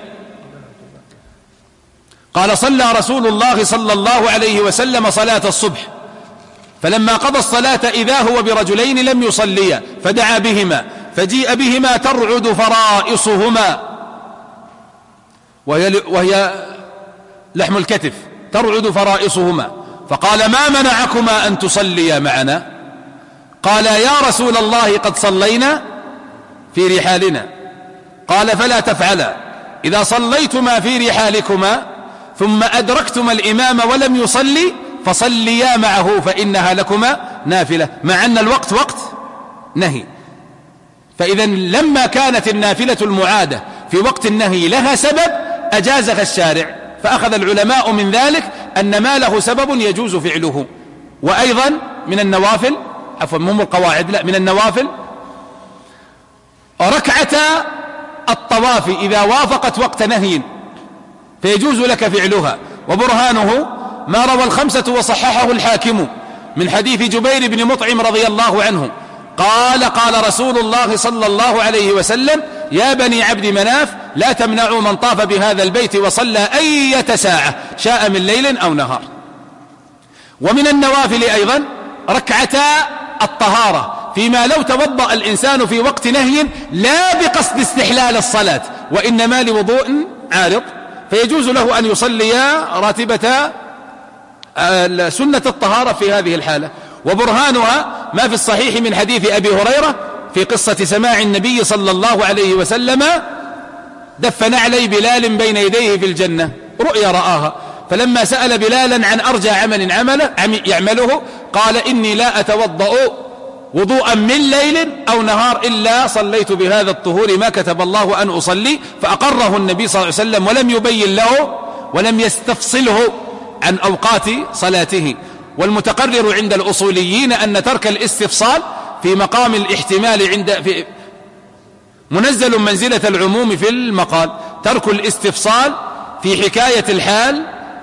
قال: صلى رسول الله صلى الله عليه وسلم صلاة الصبح، فلما قضى الصلاة إذا هو برجلين لم يصليا، فدعا بهما، فجيء بهما ترعد فرائصهما، وهي لحم الكتف، ترعد فرائصهما، فقال: ما منعكما أن تصليا معنا؟ قال: يا رسول الله قد صلينا في رحالنا. قال: فلا تفعلا، إذا صليتما في رحالكما ثم أدركتما الإمام ولم يصلي فصليا معه فإنها لكما نافلة، مع أن الوقت وقت نهي. فإذا لما كانت النافلة المعادة في وقت النهي لها سبب أجازها الشارع، فأخذ العلماء من ذلك أن ما له سبب يجوز فعله. وأيضا من النوافل، عفوا مهم القواعد، لا، من النوافل ركعة الطواف إذا وافقت وقت نهي فيجوز لك فعلها. وبرهانه ما روى الخمسة وصححه الحاكم من حديث جبير بن مطعم رضي الله عنه قال: قال رسول الله صلى الله عليه وسلم: يا بني عبد مناف لا تمنعوا من طاف بهذا البيت وصلى أية ساعة شاء من ليل أو نهار. ومن النوافل أيضا ركعتا الطهارة، فيما لو توضأ الإنسان في وقت نهي لا بقصد استحلال الصلاة وإنما لوضوء عارض، فيجوز له أن يصلي راتبة سنة الطهارة في هذه الحالة. وبرهانها ما في الصحيح من حديث أبي هريرة في قصة سماع النبي صلى الله عليه وسلم دف نعلي بلال بين يديه في الجنة، رؤيا رآها، فلما سأل بلالا عن أرجى عمل يعمله قال: إني لا أتوضأ وضوءا من ليل أو نهار إلا صليت بهذا الطهور ما كتب الله أن أصلي، فأقره النبي صلى الله عليه وسلم ولم يبين له ولم يستفصله عن أوقات صلاته. والمتقرر عند الأصوليين أن ترك الاستفصال في مقام الاحتمال منزل منزلة العموم في المقال. ترك الاستفصال في حكاية الحال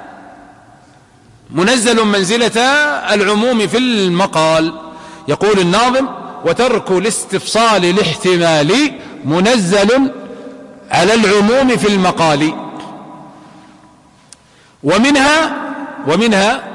منزل منزلة العموم في المقال. يقول الناظم: وترك الاستفصال الاحتمال منزل على العموم في المقال. ومنها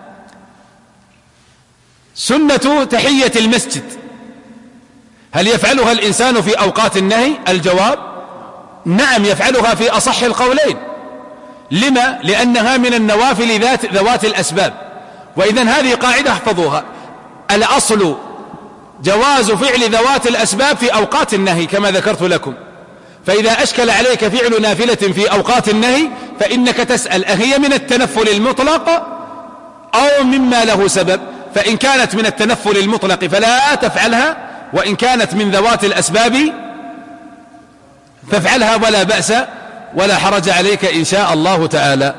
سنة تحية المسجد. هل يفعلها الإنسان في أوقات النهي؟ الجواب: نعم، يفعلها في أصح القولين. لما؟ لأنها من النوافل ذوات الأسباب. وإذا هذه قاعدة احفظوها: الأصل جواز فعل ذوات الأسباب في أوقات النهي كما ذكرت لكم. فإذا أشكل عليك فعل نافلة في أوقات النهي فإنك تسأل: أهي من التنفل المطلق أو مما له سبب؟ فإن كانت من التنفل المطلق فلا تفعلها، وإن كانت من ذوات الأسباب فافعلها ولا بأس ولا حرج عليك إن شاء الله تعالى.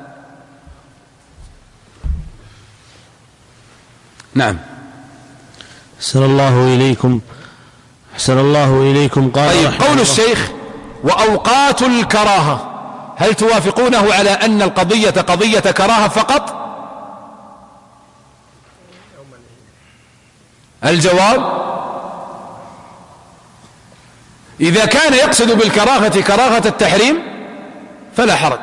نعم. أحسن الله إليكم. قال: طيب، قول الشيخ: وأوقات الكراهة، هل توافقونه على أن القضية قضية كراهة فقط؟ الجواب: إذا كان يقصد بالكراهة كراهة التحريم فلا حرج،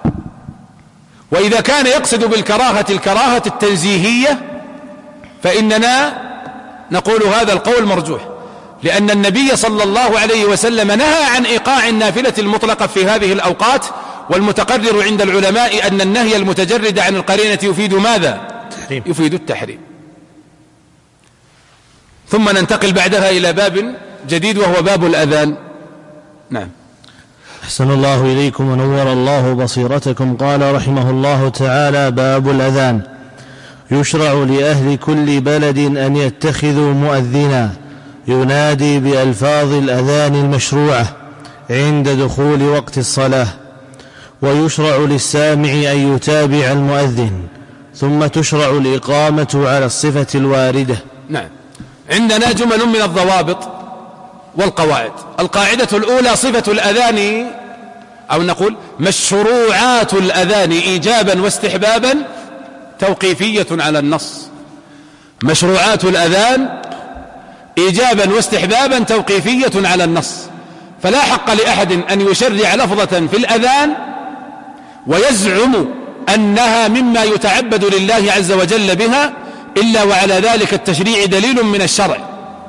وإذا كان يقصد بالكراهة الكراهة التنزيهية فإننا نقول هذا القول مرجوح، لأن النبي صلى الله عليه وسلم نهى عن إيقاع النافلة المطلقة في هذه الأوقات. والمتقرر عند العلماء أن النهي المتجرد عن القرينة يفيد ماذا؟ يفيد التحريم. ثم ننتقل بعدها إلى باب جديد وهو باب الأذان. نعم. أحسن الله إليكم ونور الله بصيرتكم. قال رحمه الله تعالى: باب الأذان. يشرع لأهل كل بلد أن يتخذوا مؤذنا ينادي بألفاظ الأذان المشروعة عند دخول وقت الصلاة، ويشرع للسامع أن يتابع المؤذن، ثم تشرع الإقامة على الصفة الواردة. نعم. عندنا جمل من الضوابط والقواعد. القاعدة الأولى: صفة الأذان، أو نقول مشروعات الأذان إيجابا واستحبابا توقيفية على النص. مشروعات الأذان إيجابا واستحبابا توقيفية على النص، فلا حق لأحد أن يشرع لفظة في الأذان ويزعم أنها مما يتعبد لله عز وجل بها إلا وعلى ذلك التشريع دليل من الشرع،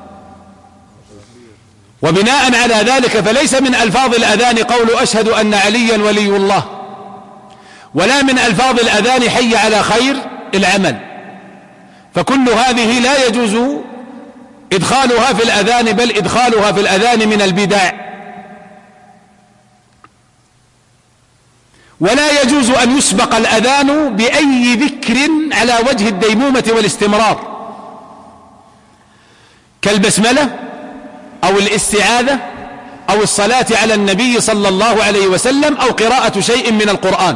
وبناء على ذلك فليس من ألفاظ الأذان قول أشهد أن عليا ولي الله، ولا من ألفاظ الأذان حي على خير العمل، فكل هذه لا يجوز إدخالها في الأذان، بل إدخالها في الأذان من البدع. ولا يجوز أن يسبق الأذان بأي ذكر على وجه الديمومة والاستمرار، كالبسملة أو الاستعاذة أو الصلاة على النبي صلى الله عليه وسلم أو قراءة شيء من القرآن.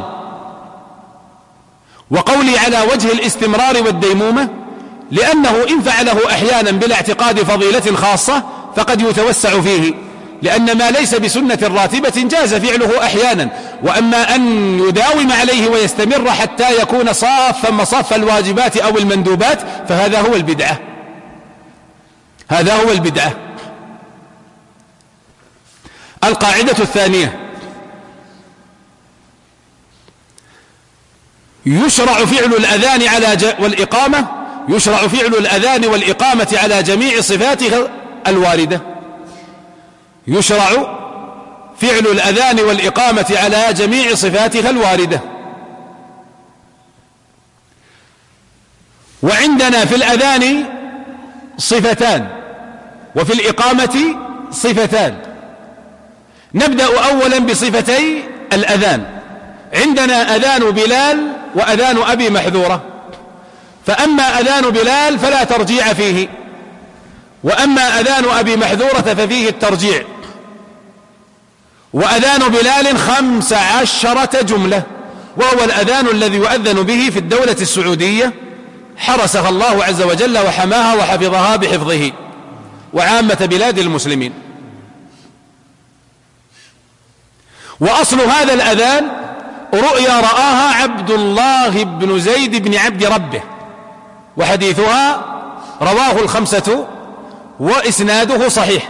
وقولي على وجه الاستمرار والديمومة لأنه إن فعله أحيانا بلا اعتقاد فضيلة خاصة فقد يتوسع فيه، لأن ما ليس بسنة راتبة جاز فعله أحيانا، وأما أن يداوم عليه ويستمر حتى يكون صافا مصاف الواجبات أو المندوبات فهذا هو البدعة، هذا هو البدعة. القاعدة الثانية: يشرع فعل الأذان والإقامة، يشرع فعل الأذان والإقامة على جميع صفاتها الواردة. يشرع فعل الأذان والإقامة على جميع صفاتها الواردة. وعندنا في الأذان صفتان وفي الإقامة صفتان. نبدأ أولا بصفتي الأذان. عندنا أذان بلال وأذان أبي محذورة، فأما أذان بلال فلا ترجيع فيه، وأما أذان أبي محذورة ففيه الترجيع. وأذان بلال 15 جملة، وهو الأذان الذي يؤذن به في الدولة السعودية حرسها الله عز وجل وحماها وحفظها بحفظه، وعامة بلاد المسلمين. وأصل هذا الأذان رؤيا رآها عبد الله بن زيد بن عبد ربه، وحديثها رواه 5 وإسناده صحيح،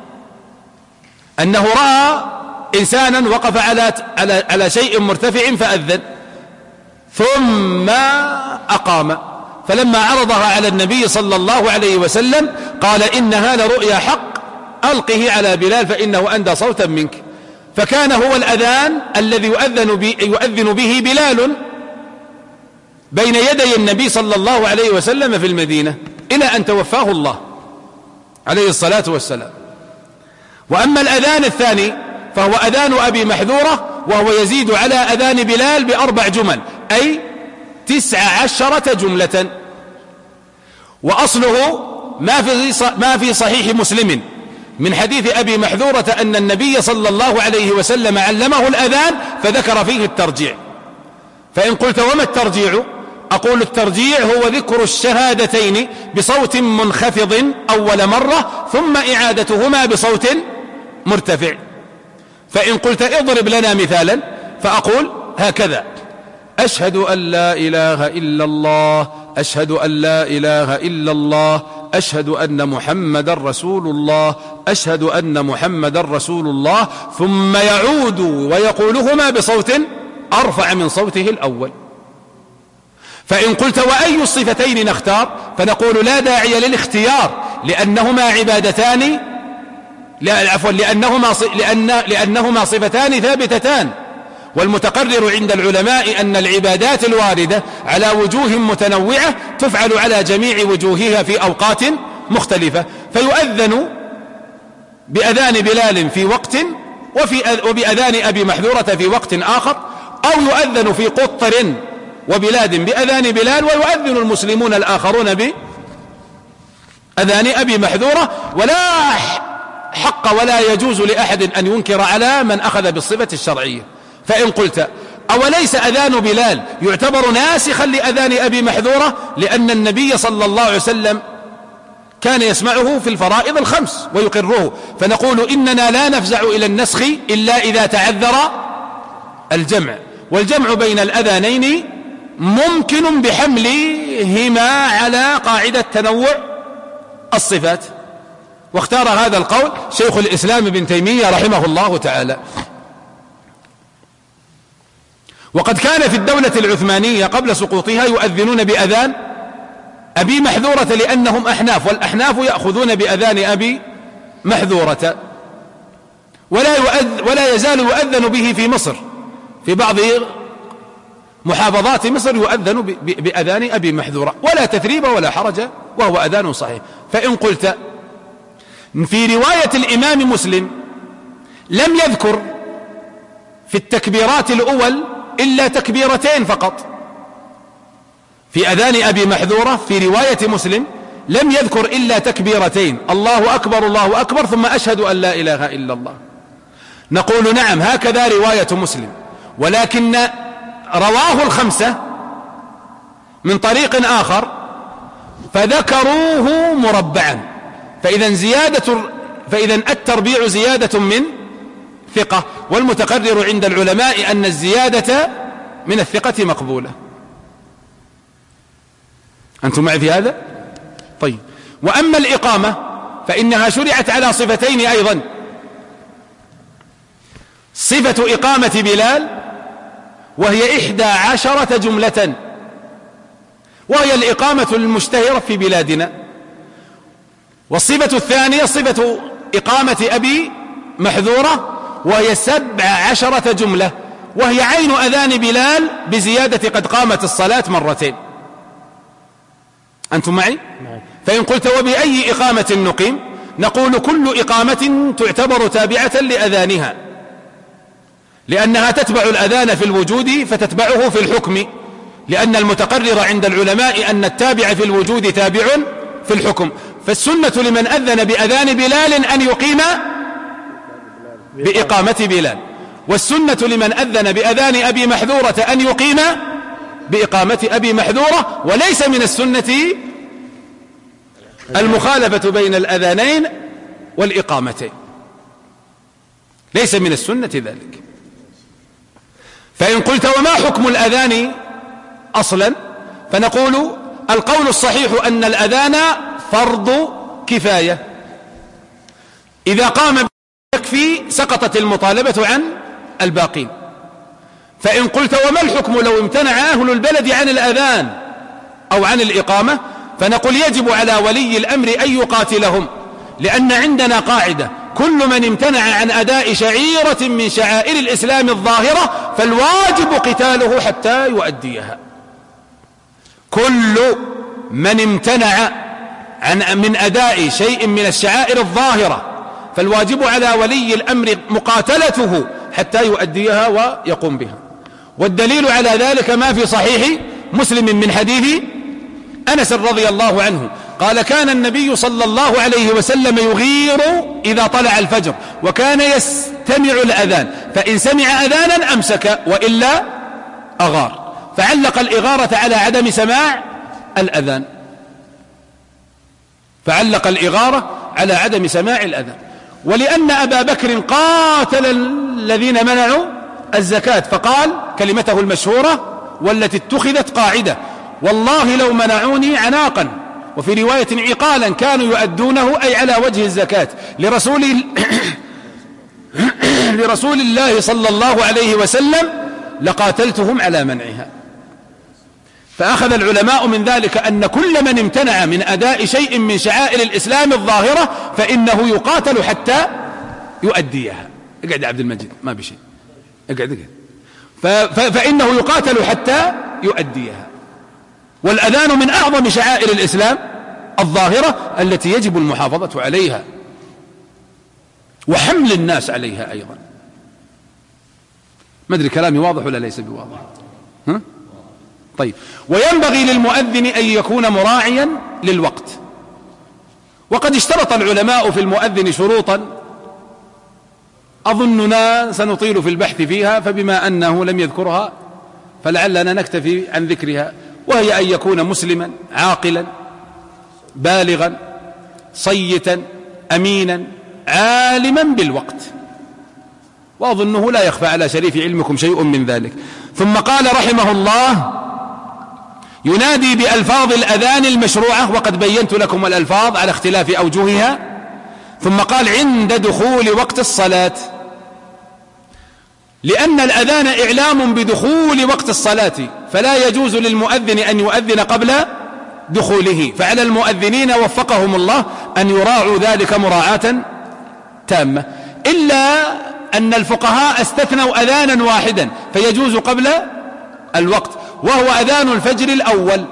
أنه رأى إنسانا وقف على شيء مرتفع فأذن ثم أقام، فلما عرضها على النبي صلى الله عليه وسلم قال: إنها لرؤيا حق، ألقه على بلال فإنه أندى صوتا منك. فكان هو الأذان الذي يؤذن به بلال بين يدي النبي صلى الله عليه وسلم في المدينة إلى أن توفاه الله عليه الصلاة والسلام. وأما الأذان الثاني فهو أذان أبي محذورة، وهو يزيد على أذان بلال ب4 جمل، أي 19 جملة. وأصله ما في صحيح مسلم من حديث أبي محذورة أن النبي صلى الله عليه وسلم علمه الأذان فذكر فيه الترجيع. فإن قلت وما الترجيع؟ أقول الترجيع هو ذكر الشهادتين بصوت منخفض أول مرة ثم إعادتهما بصوت مرتفع. فإن قلت اضرب لنا مثالا فأقول هكذا: أشهد أن لا إله إلا الله، أشهد أن لا إله إلا الله، أشهد أن محمد رسول الله، أشهد أن محمد رسول الله، ثم يعود ويقولهما بصوت أرفع من صوته الأول. فإن قلت وأي الصفتين نختار؟ فنقول لا داعي للاختيار، لأنهما عبادتان، لأنهما صفتان ثابتتان. والمتقرر عند العلماء أن العبادات الواردة على وجوه متنوعة تفعل على جميع وجوهها في أوقات مختلفة، فيؤذن بأذان بلال في وقت وبأذان أبي محذورة في وقت آخر، أو يؤذن في قطر وبلاد بأذان بلال، ويؤذن المسلمون الآخرون بأذان أبي محذورة. ولا حق ولا يجوز لأحد أن ينكر على من أخذ بالصفة الشرعية. فإن قلت أوليس أذان بلال يعتبر ناسخا لأذان أبي محذورة، لأن النبي صلى الله عليه وسلم كان يسمعه في الفرائض الخمس ويقره، فنقول إننا لا نفزع إلى النسخ إلا إذا تعذر الجمع، والجمع بين الأذانين ممكن بحملهما على قاعدة تنوع الصفات. واختار هذا القول شيخ الإسلام ابن تيمية رحمه الله تعالى. وقد كان في الدولة العثمانية قبل سقوطها يؤذنون بأذان أبي محذورة لأنهم أحناف، والأحناف يأخذون بأذان أبي محذورة، ولا يزال يؤذن به في مصر، في بعض محافظات مصر يؤذن بأذان أبي محذورة، ولا تثريب ولا حرج، وهو أذان صحيح. فإن قلت في رواية الإمام مسلم لم يذكر في التكبيرات الأول إلا تكبيرتين فقط، في أذان أبي محذورة في رواية مسلم لم يذكر إلا تكبيرتين، الله أكبر الله أكبر ثم أشهد أن لا إله إلا الله. نقول نعم هكذا رواية مسلم، ولكن رواه الخمسة من طريق آخر فذكروه مربعا، فإذا التربيع زيادة من ثقة، والمتقرر عند العلماء أن الزيادة من الثقة مقبولة. أنتم معي في هذا؟ طيب. وأما الإقامة فإنها شرعت على صفتين أيضا، صفة إقامة بلال وهي 11 جملة، وهي الإقامة المشتهرة في بلادنا، والصفة الثانية صفة إقامة أبي محذورة وهي 17 جملة، وهي عين أذان بلال بزيادة قد قامت الصلاة مرتين. أنتم معي؟ فإن قلت وبأي إقامة نقيم، نقول كل إقامة تعتبر تابعة لأذانها، لأنها تتبع الأذان في الوجود فتتبعه في الحكم، لأن المتقرر عند العلماء أن التابع في الوجود تابع في الحكم. فالسنة لمن أذن بأذان بلال أن يقيم بإقامة بلال، والسنة لمن أذن بأذان أبي محذورة أن يقيم بإقامة أبي محذورة. وليس من السنة المخالفة بين الأذانين والإقامتين، ليس من السنة ذلك. فإن قلت وما حكم الأذان أصلا، فنقول القول الصحيح أن الأذان فرض كفاية، إذا قام يكفي سقطت المطالبة عن الباقين. فإن قلت وما الحكم لو امتنع أهل البلد عن الأذان أو عن الإقامة، فنقول يجب على ولي الأمر أن يقاتلهم، لأن عندنا قاعدة كل من امتنع عن أداء شعيرة من شعائر الإسلام الظاهرة فالواجب قتاله حتى يؤديها. كل من امتنع من أداء شيء من الشعائر الظاهرة فالواجب على ولي الأمر مقاتلته حتى يؤديها ويقوم بها. والدليل على ذلك ما في صحيح مسلم من حديث أنس رضي الله عنه قال كان النبي صلى الله عليه وسلم يغير إذا طلع الفجر، وكان يستمع الأذان، فإن سمع أذانا أمسك وإلا أغار، فعلق الإغارة على عدم سماع الأذان، فعلق الإغارة على عدم سماع الأذان. ولأن أبا بكر قاتل الذين منعوا الزكاة فقال كلمته المشهورة والتي اتخذت قاعدة: والله لو منعوني عناقا، وفي رواية عقالا كانوا يؤدونه أي على وجه الزكاة لرسول الله صلى الله عليه وسلم لقاتلتهم على منعها. فأخذ العلماء من ذلك أن كل من امتنع من أداء شيء من شعائر الإسلام الظاهرة فإنه يقاتل حتى يؤديها. اقعد يا عبد المجيد، ما بشيء، اقعد. فإنه يقاتل حتى يؤديها. والأذان من أعظم شعائر الإسلام الظاهرة التي يجب المحافظة عليها وحمل الناس عليها أيضا. ما أدري كلامي واضح ولا ليس بواضح؟ ها؟ طيب. وينبغي للمؤذن أن يكون مراعيا للوقت. وقد اشترط العلماء في المؤذن شروطا أظننا سنطيل في البحث فيها، فبما أنه لم يذكرها فلعلنا نكتفي عن ذكرها، وهي أن يكون مسلما عاقلا بالغا صيتا أمينا عالما بالوقت، وأظنه لا يخفى على شريف علمكم شيء من ذلك. ثم قال رحمه الله: ينادي بألفاظ الأذان المشروعة، وقد بينت لكم الألفاظ على اختلاف أوجهها. ثم قال: عند دخول وقت الصلاة، لأن الأذان إعلام بدخول وقت الصلاة، فلا يجوز للمؤذن أن يؤذن قبل دخوله، فعلى المؤذنين وفقهم الله أن يراعوا ذلك مراعاة تامة، إلا أن الفقهاء استثنوا أذانا واحدا فيجوز قبل الوقت، وهو أذان الفجر الأول،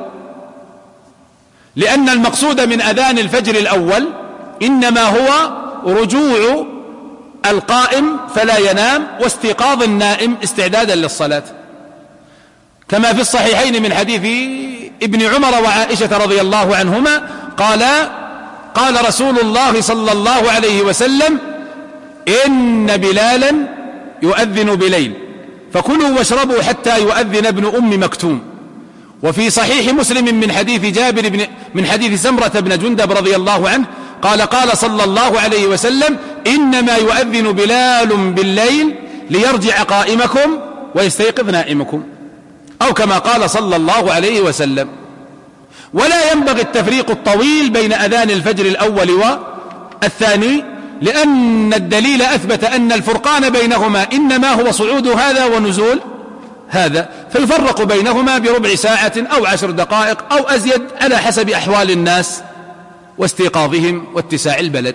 لأن المقصود من أذان الفجر الأول إنما هو رجوع القائم فلا ينام واستيقاظ النائم استعدادا للصلاة، كما في الصحيحين من حديث ابن عمر وعائشة رضي الله عنهما قال رسول الله صلى الله عليه وسلم: إن بلالا يؤذن بليل فكلوا واشربوا حتى يؤذن ابن أم مكتوم. وفي صحيح مسلم من حديث سمرة بن جندب رضي الله عنه قال صلى الله عليه وسلم: إنما يؤذن بلال بالليل ليرجع قائمكم ويستيقظ نائمكم، أو كما قال صلى الله عليه وسلم. ولا ينبغي التفريق الطويل بين أذان الفجر الأول والثاني، لأن الدليل أثبت أن الفرقان بينهما إنما هو صعود هذا ونزول هذا، فيفرق بينهما بربع ساعة أو 10 دقائق أو أزيد على حسب أحوال الناس واستيقاظهم واتساع البلد.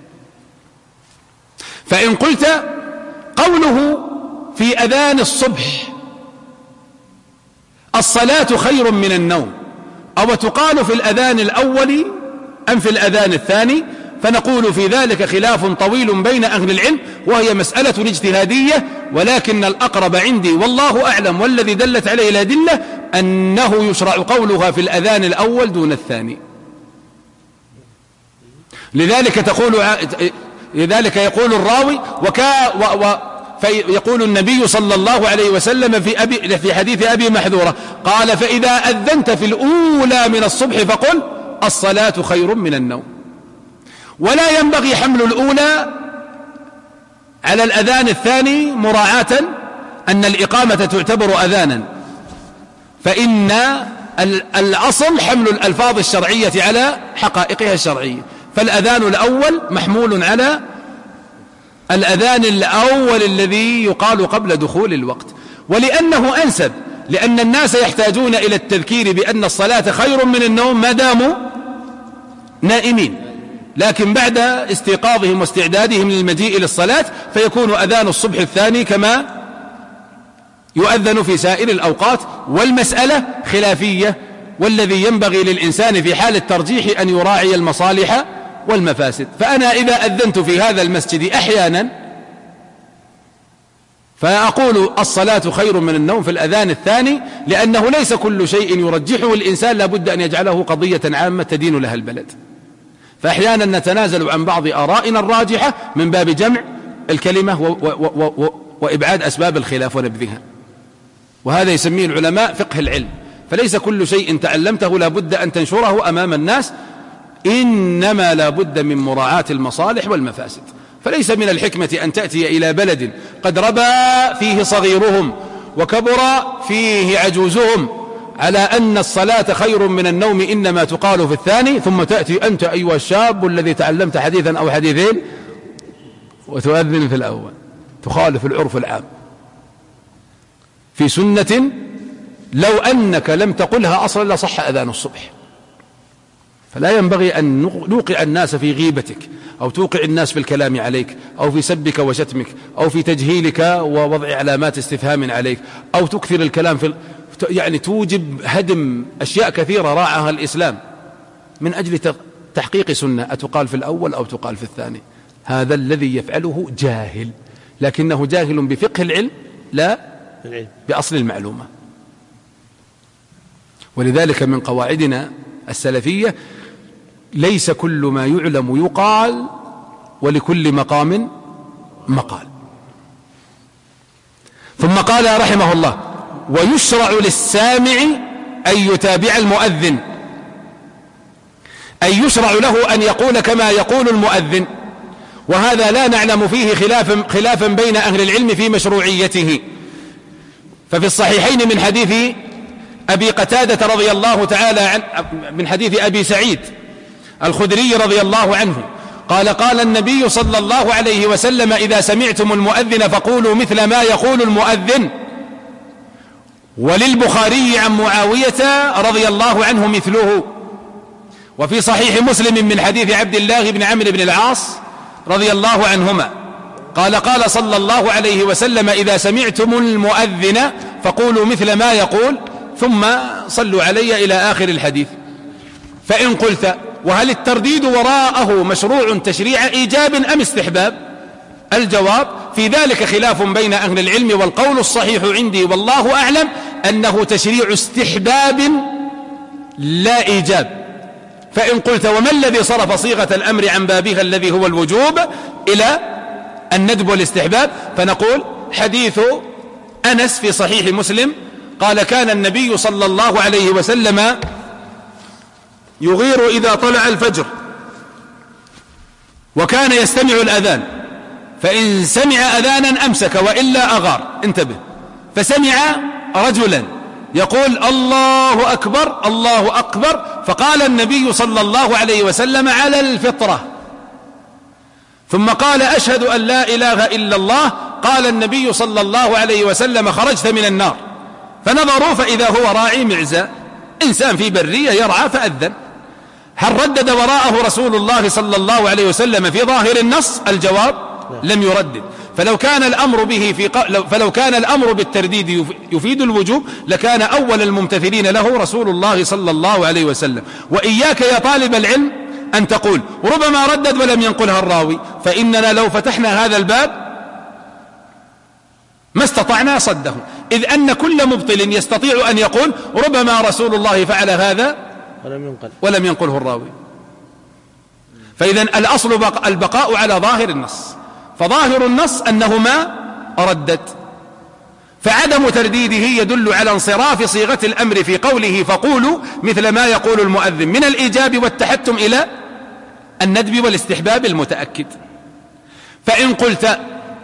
فإن قلت قوله في أذان الصبح الصلاة خير من النوم، أو تقال في الأذان الأول أم في الأذان الثاني، فنقول في ذلك خلاف طويل بين أهل العلم، وهي مسألة اجتهادية، ولكن الأقرب عندي والله أعلم والذي دلت عليه الأدلة أنه يشرع قولها في الأذان الأول دون الثاني. لذلك يقول الراوي فيقول النبي صلى الله عليه وسلم في حديث أبي محذورة قال: فإذا أذنت في الأولى من الصبح فقل الصلاة خير من النوم. ولا ينبغي حمل الأولى على الأذان الثاني مراعاة أن الإقامة تعتبر أذانا، فإن الأصل حمل الألفاظ الشرعية على حقائقها الشرعية، فالأذان الأول محمول على الأذان الأول الذي يقال قبل دخول الوقت، ولأنه أنسب، لأن الناس يحتاجون إلى التذكير بأن الصلاة خير من النوم ما داموا نائمين، لكن بعد استيقاظهم واستعدادهم للمجيء للصلاة فيكون أذان الصبح الثاني كما يؤذن في سائر الأوقات. والمسألة خلافية، والذي ينبغي للإنسان في حال الترجيح أن يراعي المصالح والمفاسد. فأنا إذا أذنت في هذا المسجد أحيانا فأقول الصلاة خير من النوم في الأذان الثاني، لأنه ليس كل شيء يرجحه الإنسان لابد أن يجعله قضية عامة تدين لها البلد، فأحيانا نتنازل عن بعض آرائنا الراجحة من باب جمع الكلمة وإبعاد أسباب الخلاف ونبذها، وهذا يسميه العلماء فقه العلم. فليس كل شيء تعلمته لابد أن تنشره أمام الناس، إنما لابد من مراعاة المصالح والمفاسد. فليس من الحكمة أن تأتي إلى بلد قد ربى فيه صغيرهم وكبر فيه عجوزهم على أن الصلاة خير من النوم إنما تقال في الثاني، ثم تأتي أنت أيها الشاب الذي تعلمت حديثا أو حديثين وتؤذن في الأول، تخالف العرف العام في سنة لو أنك لم تقلها أصلا لصح أذان الصبح. فلا ينبغي أن نوقع الناس في غيبتك، أو توقع الناس في الكلام عليك، أو في سبك وشتمك، أو في تجهيلك ووضع علامات استفهام عليك، أو تكثر الكلام يعني توجب هدم أشياء كثيرة راعها الإسلام من أجل تحقيق سنة، أتقال في الأول أو تقال في الثاني. هذا الذي يفعله جاهل، لكنه جاهل بفقه العلم لا بأصل المعلومة. ولذلك من قواعدنا السلفية ليس كل ما يعلم يقال، ولكل مقام مقال. ثم قال رحمه الله: ويشرع للسامع أن يتابع المؤذن، أي يشرع له أن يقول كما يقول المؤذن، وهذا لا نعلم فيه خلافا بين أهل العلم في مشروعيته. ففي الصحيحين من حديث أبي قتادة رضي الله تعالى عنه، من حديث أبي سعيد الخدري رضي الله عنه قال: قال النبي صلى الله عليه وسلم: إذا سمعتم المؤذن فقولوا مثل ما يقول المؤذن. وللبخاري عن معاوية رضي الله عنه مثله. وفي صحيح مسلم من حديث عبد الله بن عمرو بن العاص رضي الله عنهما قال: قال صلى الله عليه وسلم: إذا سمعتم المؤذن فقولوا مثل ما يقول ثم صلوا علي إلى آخر الحديث. فإن قلت: وهل الترديد وراءه مشروع تشريع إيجاب أم استحباب؟ الجواب: في ذلك خلاف بين أهل العلم، والقول الصحيح عندي والله أعلم أنه تشريع استحباب لا إيجاب. فإن قلت: وما الذي صرف صيغة الأمر عن بابها الذي هو الوجوب إلى الندب والاستحباب؟ فنقول: حديث أنس في صحيح مسلم قال: كان النبي صلى الله عليه وسلم يغير إذا طلع الفجر، وكان يستمع الأذان، فإن سمع أذانا أمسك وإلا أغار. انتبه. فسمع رجلا يقول: الله أكبر الله أكبر، فقال النبي صلى الله عليه وسلم: على الفطرة. ثم قال: أشهد أن لا إله إلا الله. قال النبي صلى الله عليه وسلم: خرجت من النار. فنظروا فإذا هو راعي معزة، إنسان في برية يرعى فأذن. هل ردد وراءه رسول الله صلى الله عليه وسلم في ظاهر النص؟ الجواب: لم يردد. فلو كان الأمر بالترديد يفيد الوجوب لكان أول الممتثلين له رسول الله صلى الله عليه وسلم. وإياك يا طالب العلم أن تقول: ربما ردد ولم ينقلها الراوي، فإننا لو فتحنا هذا الباب ما استطعنا صده، إذ أن كل مبطل يستطيع أن يقول: ربما رسول الله فعل هذا ولم ينقله الراوي. فإذا الأصل البقاء على ظاهر النص، فظاهر النص أنه ما ردد، فعدم ترديده يدل على انصراف صيغة الأمر في قوله فقولوا مثل ما يقول المؤذن من الإيجاب والتحتم إلى الندب والاستحباب المتأكد. فإن قلت: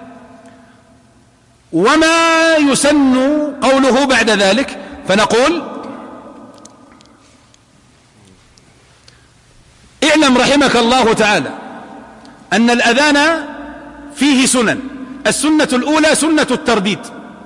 وما يسن قوله بعد ذلك؟ فنقول: اعلم رحمك الله تعالى أن الأذان فيه سنن. السنة الأولى سنة الترديد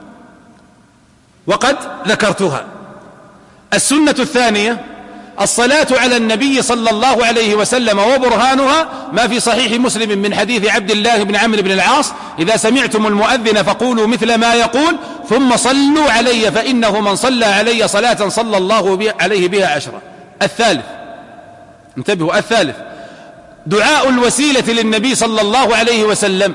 وقد ذكرتها. السنة الثانية الصلاة على النبي صلى الله عليه وسلم، وبرهانها ما في صحيح مسلم من حديث عبد الله بن عمرو بن العاص: إذا سمعتم المؤذن فقولوا مثل ما يقول ثم صلوا علي فإنه من صلى علي صلاة صلى الله عليه بها 10. الثالث، انتبهوا، الثالث دعاء الوسيلة للنبي صلى الله عليه وسلم،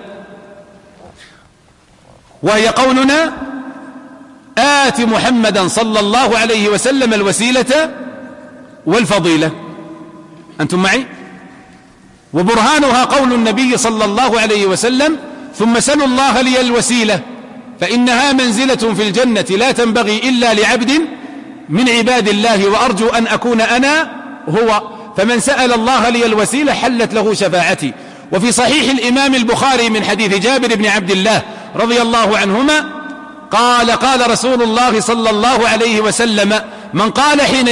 وهي قولنا: آت محمدا صلى الله عليه وسلم الوسيلة والفضيلة. أنتم معي؟ وبرهانها قول النبي صلى الله عليه وسلم: ثم سلوا الله لي الوسيلة فإنها منزلة في الجنة لا تنبغي إلا لعبد من عباد الله، وأرجو أن أكون أنا هو، فمن سأل الله لي الوسيلة حلت له شفاعتي. وفي صحيح الإمام البخاري من حديث جابر بن عبد الله رضي الله عنهما قال: قال رسول الله صلى الله عليه وسلم: من قال حين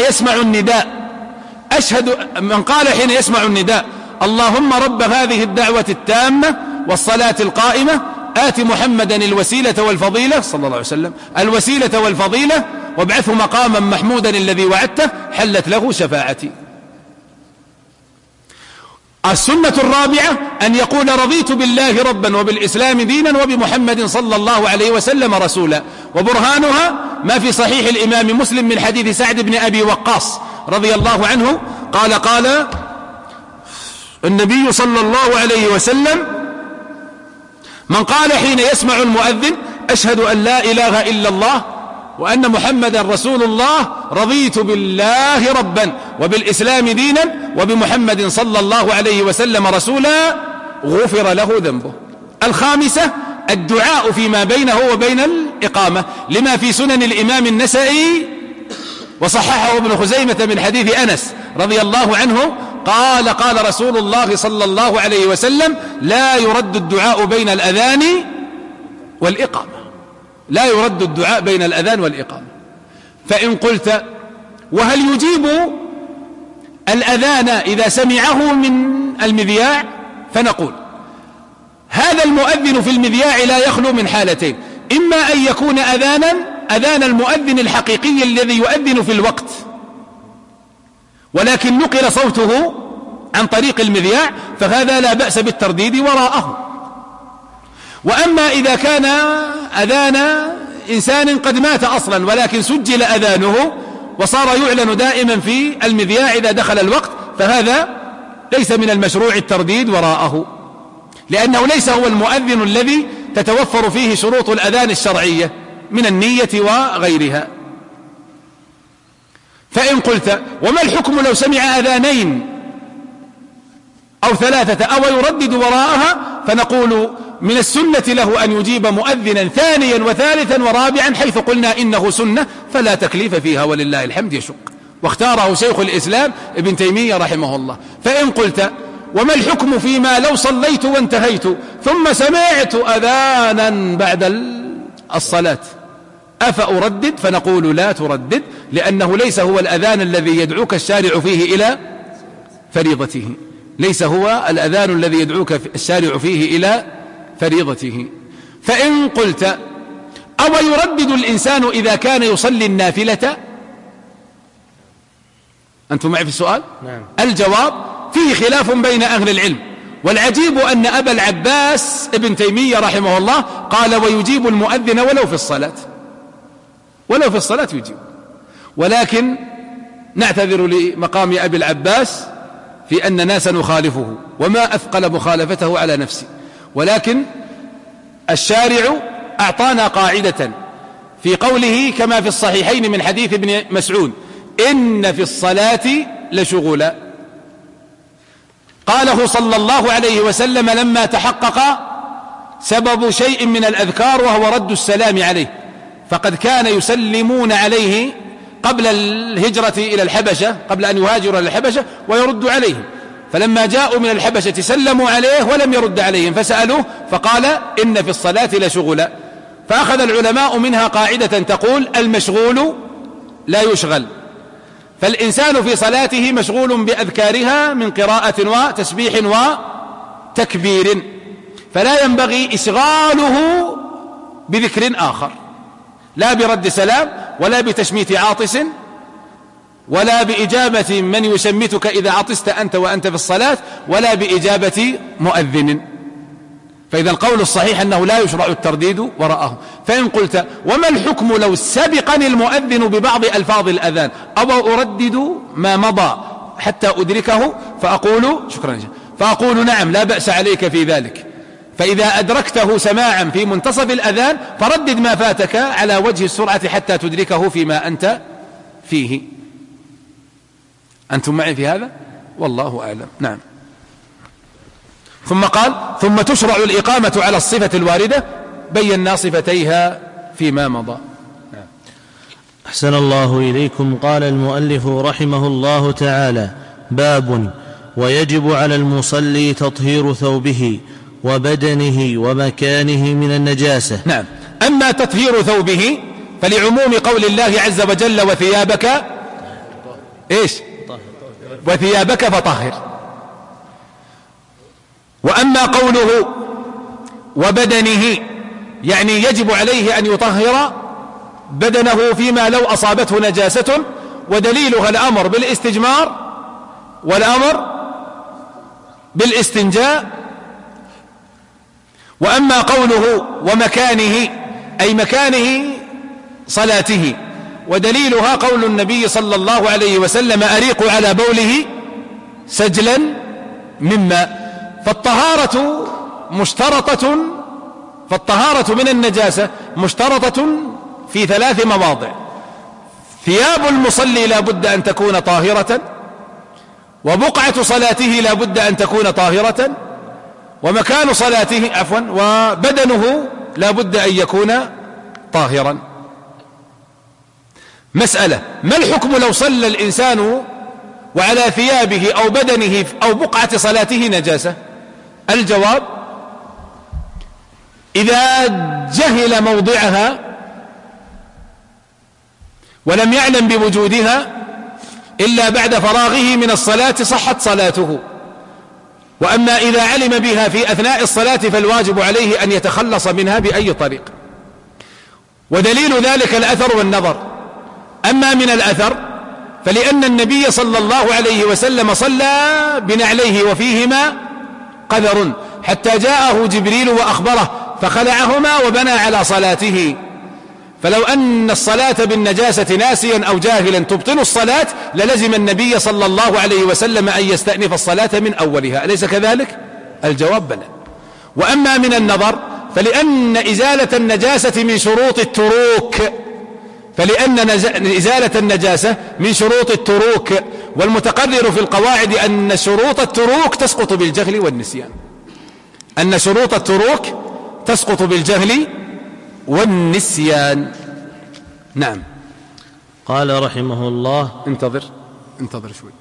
يسمع النداء اللهم رب هذه الدعوة التامة والصلاة القائمة آت محمدا الوسيلة والفضيلة صلى الله عليه وسلم الوسيلة والفضيلة وابعثه مقاما محمودا الذي وعدته حلت له شفاعتي. السنة الرابعة أن يقول: رضيت بالله ربا وبالإسلام دينا وبمحمد صلى الله عليه وسلم رسولا. وبرهانها ما في صحيح الإمام مسلم من حديث سعد بن أبي وقاص رضي الله عنه قال النبي صلى الله عليه وسلم: من قال حين يسمع المؤذن أشهد أن لا إله إلا الله وأن محمدا رسول الله، رضيت بالله ربا وبالإسلام دينا وبمحمد صلى الله عليه وسلم رسولا، غفر له ذنبه. الخامسة الدعاء فيما بينه وبين الإقامة، لما في سنن الإمام النسائي وصححه ابن خزيمة من حديث أنس رضي الله عنه قال: قال رسول الله صلى الله عليه وسلم: لا يرد الدعاء بين الأذان والإقامة، لا يرد الدعاء بين الأذان والإقامة. فإن قلت: وهل يجيب الأذان إذا سمعه من المذياع؟ فنقول: هذا المؤذن في المذياع لا يخلو من حالتين: إما أن يكون أذان المؤذن الحقيقي الذي يؤذن في الوقت ولكن نقل صوته عن طريق المذياع، فهذا لا بأس بالترديد وراءه. وأما إذا كان أذان إنسان قد مات أصلا ولكن سجل أذانه وصار يعلن دائما في المذياع إذا دخل الوقت، فهذا ليس من المشروع الترديد وراءه، لأنه ليس هو المؤذن الذي تتوفر فيه شروط الأذان الشرعية من النية وغيرها. فإن قلت: وما الحكم لو سمع أذانين أو ثلاثة أو يردد وراءها؟ فنقول: من السنة له أن يجيب مؤذنا ثانيا وثالثا ورابعا، حيث قلنا إنه سنة فلا تكليف فيها ولله الحمد يشق، واختاره شيخ الإسلام ابن تيمية رحمه الله. فإن قلت: وما الحكم فيما لو صليت وانتهيت ثم سمعت أذانا بعد الصلاة أفأردد؟ فنقول: لا تردد، لأنه ليس هو الأذان الذي يدعوك الشارع فيه إلى فريضته، ليس هو الأذان الذي يدعوك الشارع فيه إلى فريضته. فإن قلت: أو يردد الإنسان إذا كان يصلي النافلة؟ أنتم معي في السؤال؟ نعم. الجواب: فيه خلاف بين أهل العلم، والعجيب أن أبا العباس ابن تيمية رحمه الله قال: ويجيب المؤذن ولو في الصلاة، ولو في الصلاة يجيب. ولكن نعتذر لمقام أبي العباس في أن ناسا نخالفه، وما أثقل مخالفته على نفسي، ولكن الشارع أعطانا قاعدة في قوله كما في الصحيحين من حديث ابن مسعود: إن في الصلاة لشغلا. قاله صلى الله عليه وسلم لما تحقق سبب شيء من الأذكار وهو رد السلام عليه، فقد كان يسلمون عليه قبل الهجرة إلى الحبشة، قبل أن يهاجروا إلى الحبشة، ويرد عليهم، فلما جاءوا من الحبشة سلموا عليه ولم يرد عليهم، فسألوه فقال: إن في الصلاة لشغلا. فأخذ العلماء منها قاعدة تقول: المشغول لا يشغل، فالإنسان في صلاته مشغول بأذكارها من قراءة وتسبيح وتكبير، فلا ينبغي إشغاله بذكر آخر، لا برد سلام ولا بتشميت عاطس ولا بإجابة من يشمتك إذا عطست أنت وأنت في الصلاة، ولا بإجابة مؤذن. فإذا القول الصحيح أنه لا يشرع الترديد وراءه. فإن قلت: وما الحكم لو سبقني المؤذن ببعض ألفاظ الأذان أو أردد ما مضى حتى أدركه؟ فأقول: نعم، لا بأس عليك في ذلك. فإذا أدركته سماعا في منتصف الأذان فردد ما فاتك على وجه السرعة حتى تدركه فيما أنت فيه. أنتم معي في هذا؟ والله أعلم. نعم. ثم قال: ثم تشرع الإقامة على الصفة الواردة، بينا صفتيها فيما مضى. أحسن الله إليكم. قال المؤلف رحمه الله تعالى: باب ويجب على المصلي تطهير ثوبه وبدنه ومكانه من النجاسة. نعم. أما تطهير ثوبه فلعموم قول الله عز وجل: وثيابك إيش؟ وثيابك فطهر. وأما قوله وبدنه يعني يجب عليه أن يطهر بدنه فيما لو أصابته نجاسة، ودليلها الأمر بالاستجمار والأمر بالاستنجاء. وأما قوله ومكانه أي مكانه صلاته، ودليلها قول النبي صلى الله عليه وسلم: أريق على بوله سجلا من ماء. فالطهارة مشترطة فالطهارة من النجاسة مشترطة في 3 مواضع: ثياب المصلي لا بد أن تكون طاهرة، وبقعة صلاته لا بد أن تكون طاهرة، ومكان صلاته وبدنه لا بد أن يكون طاهرا. مسألة: ما الحكم لو صلى الإنسان وعلى ثيابه أو بدنه أو بقعة صلاته نجاسة؟ الجواب: إذا جهل موضعها ولم يعلم بوجودها إلا بعد فراغه من الصلاة صحت صلاته، وأما إذا علم بها في أثناء الصلاة فالواجب عليه أن يتخلص منها بأي طريق. ودليل ذلك الأثر والنظر. أما من الأثر فلأن النبي صلى الله عليه وسلم صلى بنعليه وفيهما قذر حتى جاءه جبريل وأخبره فخلعهما وبنى على صلاته. فلو أن الصلاة بالنجاسة ناسيا أو جاهلا تبطل الصلاة للزم النبي صلى الله عليه وسلم أن يستأنف الصلاة من أولها، أليس كذلك؟ الجواب بلى. وأما من النظر فلأن إزالة النجاسة من شروط التروك، من شروط التروك، والمتقرر في القواعد أن شروط التروك تسقط بالجهل والنسيان، نعم. قال رحمه الله: انتظر شوي.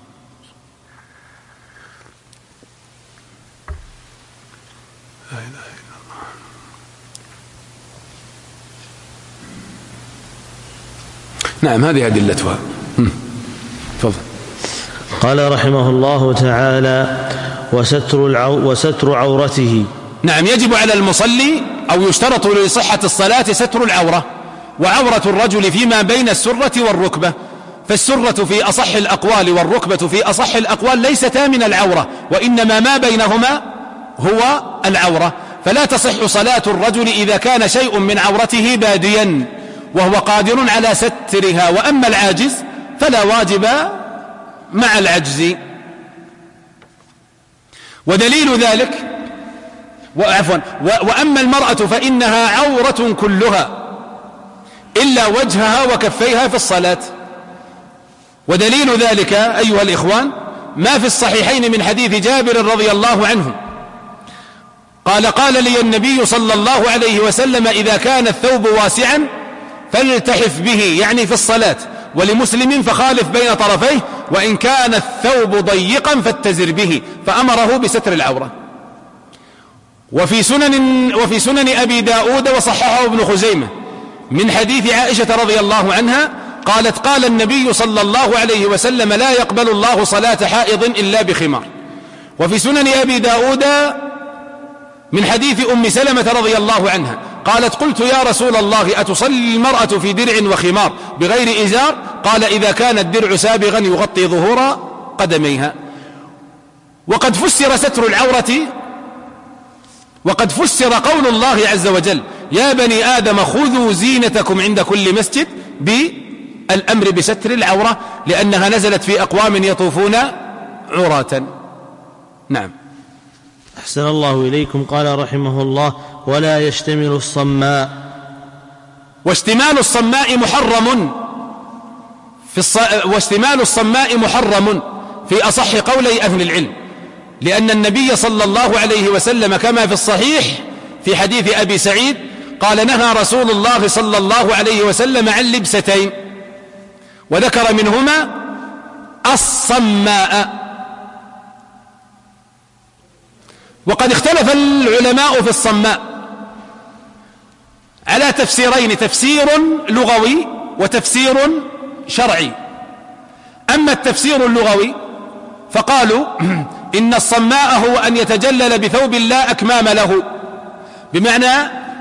لا إله إلا الله. نعم، هذه أدلتها. تفضل. قال رحمه الله تعالى: وستر عورته. نعم، يجب على المصلي أو يشترط لصحة الصلاة ستر العورة. وعورة الرجل فيما بين السرة والركبة، فالسرة في أصح الأقوال والركبة في أصح الأقوال ليستا من العورة، وإنما ما بينهما هو العورة. فلا تصح صلاة الرجل إذا كان شيء من عورته باديا وهو قادر على سترها، وأما العاجز فلا واجب مع العجز. ودليل ذلك وأما المرأة فإنها عورة كلها إلا وجهها وكفيها في الصلاة. ودليل ذلك أيها الإخوان ما في الصحيحين من حديث جابر رضي الله عنه قال لي النبي صلى الله عليه وسلم: إذا كان الثوب واسعا فالتحف به، يعني في الصلاة. ولمسلم: فخالف بين طرفيه، وإن كان الثوب ضيقا فاتزر به، فأمره بستر العورة. وفي سنن أبي داود وصححه ابن خزيمة من حديث عائشة رضي الله عنها قالت: قال النبي صلى الله عليه وسلم: لا يقبل الله صلاة حائض إلا بخمار. وفي سنن أبي داود من حديث أم سلمة رضي الله عنها قالت: قلت يا رسول الله أتصلي المرأة في درع وخمار بغير إزار؟ قال: إذا كان الدرع سابغا يغطي ظهور قدميها. وقد فسر ستر العورة، وقد فسر قول الله عز وجل: يا بني آدم خذوا زينتكم عند كل مسجد بالأمر بستر العورة، لأنها نزلت في أقوام يطوفون عراة. نعم. أحسن الله إليكم. قال رحمه الله: ولا يشتمل الصماء. واشتمال الصماء محرم في أصح قولي أهل العلم، لأن النبي صلى الله عليه وسلم كما في الصحيح في حديث أبي سعيد قال: نهى رسول الله صلى الله عليه وسلم عن لبستين، وذكر منهما الصماء. وقد اختلف العلماء في الصماء على تفسيرين: تفسير لغوي وتفسير شرعي. أما التفسير اللغوي فقالوا إن الصماء هو أن يتجلل بثوب لا أكمام له، بمعنى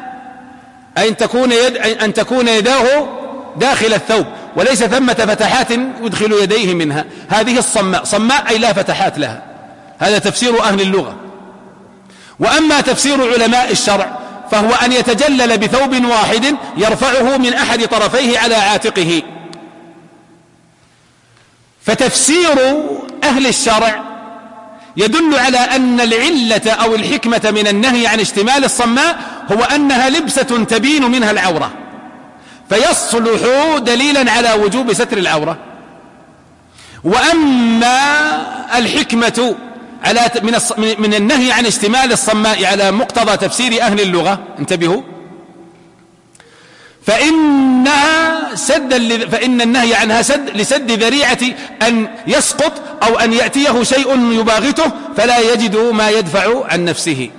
أن تكون يداه داخل الثوب وليس ثمة فتحات يدخل يديه منها، هذه الصماء. صماء أي لا فتحات لها، هذا تفسير أهل اللغة. وأما تفسير علماء الشرع فهو أن يتجلل بثوب واحد يرفعه من أحد طرفيه على عاتقه. فتفسير أهل الشرع يدل على أن العلة أو الحكمة من النهي عن اشتمال الصماء هو أنها لبسة تبين منها العورة، فيصلح دليلا على وجوب ستر العورة. وأما الحكمة من النهي عن اشتمال الصماء على مقتضى تفسير أهل اللغة، انتبهوا، فإن النهي عنها لسد ذريعة أن يسقط أو أن يأتيه شيء يباغته فلا يجد ما يدفع عن نفسه.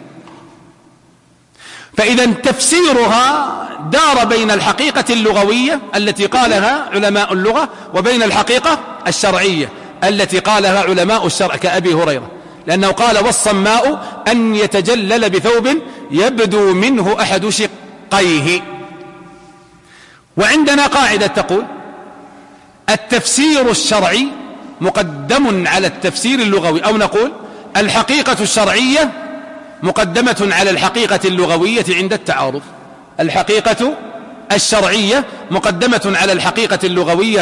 فإذا تفسيرها دار بين الحقيقة اللغوية التي قالها علماء اللغة وبين الحقيقة الشرعية التي قالها علماء الشرع كأبي هريرة، لأنه قال: والصماء أن يتجلل بثوب يبدو منه أحد شقيه. وعندنا قاعدة تقول: التفسير الشرعي مقدم على التفسير اللغوي، أو نقول الحقيقة الشرعية مقدمة على الحقيقة اللغوية عند التعارض. الحقيقة الشرعية مقدمة على الحقيقة اللغوية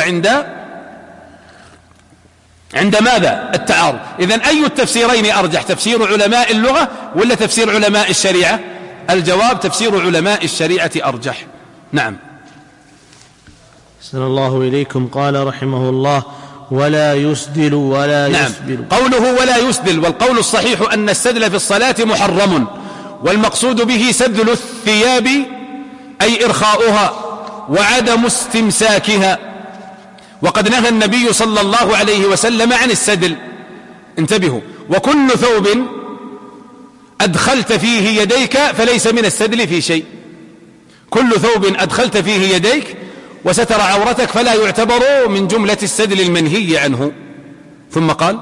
عند ماذا؟ التعارض. إذن أي التفسيرين أرجح، تفسير علماء اللغة ولا تفسير علماء الشريعة؟ الجواب: تفسير علماء الشريعة أرجح. نعم. أحسن الله إليكم. قال رحمه الله: ولا يسدل ولا يسبل. قوله ولا يسدل، والقول الصحيح أن السدل في الصلاة محرم، والمقصود به سدل الثياب أي إرخاؤها وعدم استمساكها، وقد نهى النبي صلى الله عليه وسلم عن السدل. انتبهوا: وكل ثوب أدخلت فيه يديك فليس من السدل في شيء. كل ثوب أدخلت فيه يديك وستر عورتك فلا يعتبر من جملة السدل المنهي عنه. ثم قال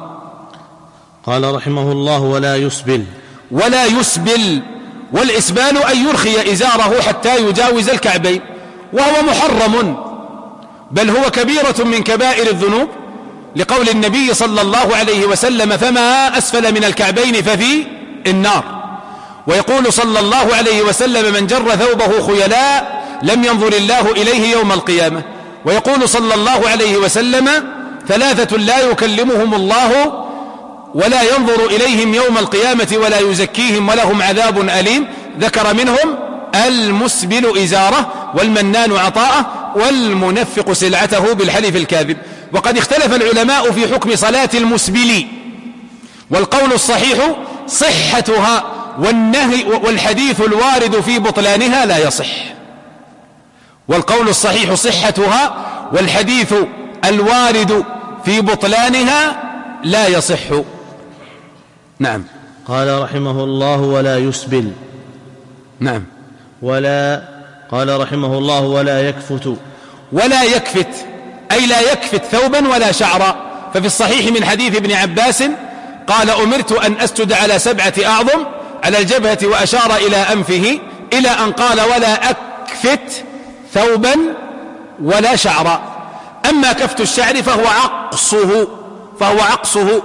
رحمه الله: ولا يسبل. ولا يسبل، والإسبال أن يرخي إزاره حتى يجاوز الكعبين، وهو محرم، بل هو كبيرة من كبائر الذنوب، لقول النبي صلى الله عليه وسلم: فما أسفل من الكعبين ففي النار. ويقول صلى الله عليه وسلم: من جر ثوبه خيلاء لم ينظر الله إليه يوم القيامة. ويقول صلى الله عليه وسلم: ثلاثة لا يكلمهم الله ولا ينظر إليهم يوم القيامة ولا يزكيهم ولهم عذاب أليم، ذكر منهم المسبل إزاره، والمنان عطاءه، والمنفق سلعته بالحلف الكاذب. وقد اختلف العلماء في حكم صلاة المسبل، والقول الصحيح صحتها، والحديث الوارد في بطلانها لا يصح. والقول الصحيح صحتها، والحديث الوارد في بطلانها لا يصح. نعم. قال رحمه الله: ولا يسبل. نعم. قال رحمه الله: ولا يكفت. ولا يكفت أي لا يكفت ثوبا ولا شعرا. ففي الصحيح من حديث ابن عباس قال: أمرت أن أسجد على 7 أعظم على الجبهة، وأشار إلى أنفه، إلى أن قال: ولا أكفت ثوبا ولا شعرا. أما كفت الشعر فهو عقصه.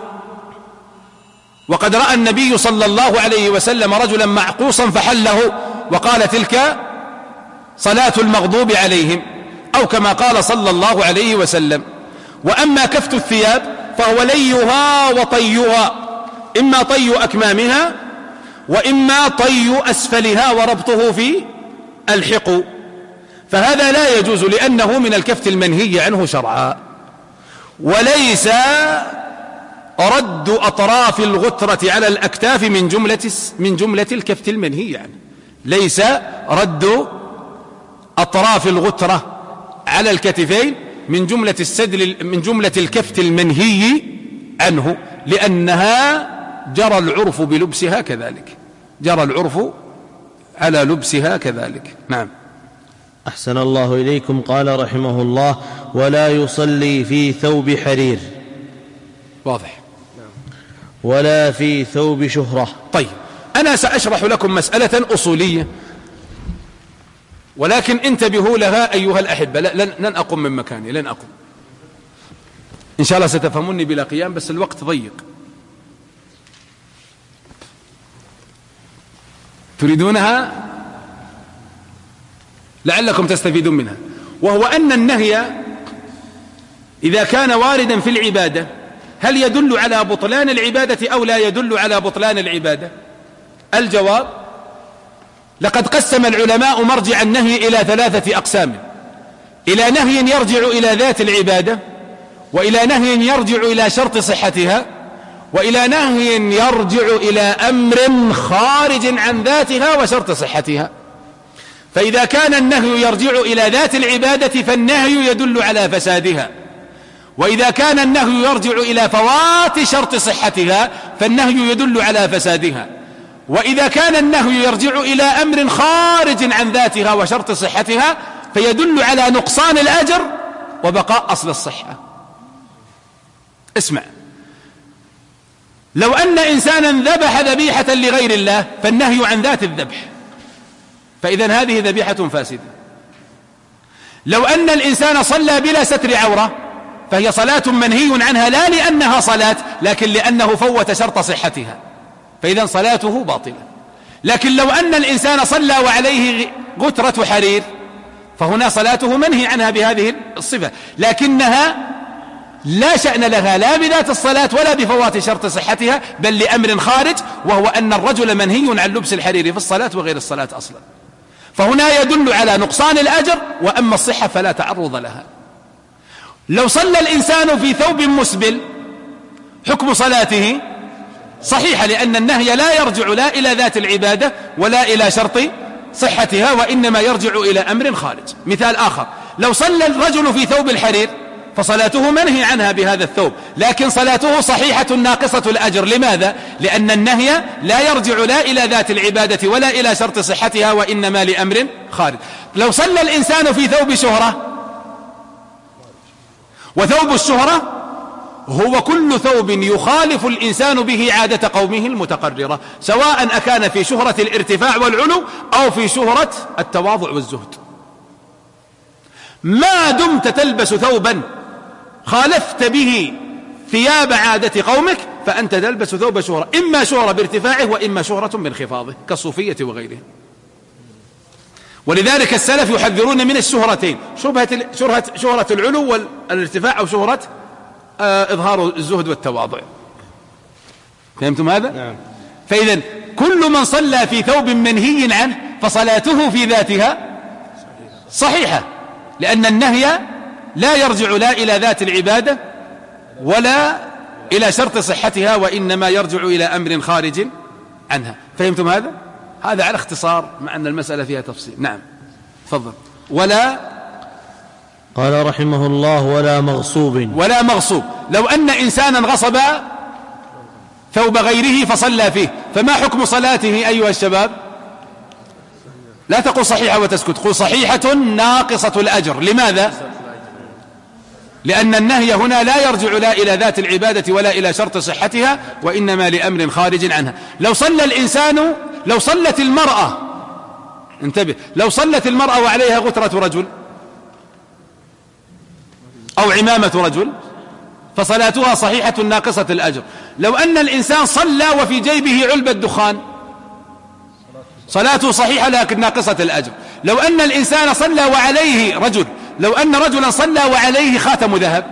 وقد رأى النبي صلى الله عليه وسلم رجلا معقوصا فحله، وقال: تلك صلاة المغضوب عليهم، أو كما قال صلى الله عليه وسلم. وأما كفت الثياب فهو ليها وطيها، إما طي أكمامها وإما طي أسفلها وربطه في الحق، فهذا لا يجوز لأنه من الكفت المنهي عنه شرعا. وليس رد أطراف الغترة على الأكتاف من جملة الكفت المنهي عنه. ليس رد أطراف الغترة على الكتفين من جملة الكفت المنهي عنه، لأنها جرى العرف بلبسها كذلك، جرى العرف على لبسها كذلك. نعم. أحسن الله إليكم. قال رحمه الله: ولا يصلي في ثوب حرير. واضح. ولا في ثوب شهرة. طيب، أنا سأشرح لكم مسألة أصولية، ولكن انتبهوا لها أيها الأحبة. لن أقوم من مكاني، لن أقوم إن شاء الله. ستفهموني بلا قيام، بس الوقت ضيق. تريدونها؟ لعلكم تستفيدون منها. وهو أن النهي إذا كان واردا في العبادة هل يدل على بطلان العبادة أو لا يدل على بطلان العبادة؟ الجواب: لقد قسم العلماء مرجع النهي إلى 3 أقسام: إلى نهي يرجع إلى ذات العبادة، وإلى نهي يرجع إلى شرط صحتها، وإلى نهي يرجع إلى أمر خارج عن ذاتها وشرط صحتها. فإذا كان النهي يرجع إلى ذات العبادة فالنهي يدل على فسادها، وإذا كان النهي يرجع إلى فوات شرط صحتها فالنهي يدل على فسادها، وإذا كان النهي يرجع إلى أمر خارج عن ذاتها وشرط صحتها فيدل على نقصان الأجر وبقاء أصل الصحة. اسمع، لو أن إنسانا ذبح ذبيحة لغير الله فالنهي عن ذات الذبح، فإذن هذه ذبيحة فاسدة. لو أن الإنسان صلى بلا ستر عورة فهي صلاة منهي عنها، لا لأنها صلاة لكن لأنه فوت شرط صحتها، فإذن صلاته باطلة. لكن لو أن الإنسان صلى وعليه غترة حرير فهنا صلاته منهي عنها بهذه الصفة، لكنها لا شأن لها لا بذات الصلاة ولا بفوات شرط صحتها، بل لأمر خارج، وهو أن الرجل منهي عن لبس الحرير في الصلاة وغير الصلاة أصلا. فهنا يدل على نقصان الأجر، وأما الصحة فلا تعرض لها. لو صلى الإنسان في ثوب مسبل حكم صلاته صحيحة، لأن النهي لا يرجع لا إلى ذات العبادة ولا إلى شرط صحتها، وإنما يرجع إلى أمر خارج. مثال آخر: لو صلى الرجل في ثوب الحرير فصلاته منهي عنها بهذا الثوب، لكن صلاته صحيحة ناقصة الأجر. لماذا؟ لأن النهي لا يرجع لا إلى ذات العبادة ولا إلى شرط صحتها، وإنما لأمر خارج. لو صلى الإنسان في ثوب شهرة، وثوب الشهرة هو كل ثوب يخالف الإنسان به عادة قومه المتقررة، سواء أكان في شهرة الارتفاع والعلو أو في شهرة التواضع والزهد. ما دمت تلبس ثوبا خالفت به ثياب عادة قومك فأنت تلبس ثوب شهرة، إما شهرة بارتفاعه وإما شهرة بانخفاضه كالصوفية وغيره. ولذلك السلف يحذرون من الشهرتين: شهرة العلو والارتفاع، أو شهرة إظهار الزهد والتواضع. فهمتم هذا؟ نعم. فإذن كل من صلى في ثوب منهي عنه فصلاته في ذاتها صحيحة، لأن النهي لا يرجع لا إلى ذات العبادة ولا إلى شرط صحتها، وإنما يرجع إلى أمر خارج عنها. فهمتم هذا؟ هذا على اختصار، مع أن المسألة فيها تفصيل. نعم، تفضل. قال رحمه الله: ولا مغصوب. لو أن إنسانا غصب ثوب غيره فصلى فيه، فما حكم صلاته أيها الشباب؟ لا تقول صحيحة وتسكت، قل صحيحة ناقصة الأجر. لماذا؟ لأن النهي هنا لا يرجع لا إلى ذات العبادة ولا إلى شرط صحتها، وإنما لأمر خارج عنها. لو صلت المرأة، انتبه، لو صلت المرأة وعليها غترة رجل أو عمامة رجل فصلاتها صحيحة ناقصة الأجر. لو أن الإنسان صلى وفي جيبه علبة دخان صلاته صحيحة لكن ناقصة الأجر. لو أن الإنسان صلى وعليه لو أن رجلا صلى وعليه خاتم ذهب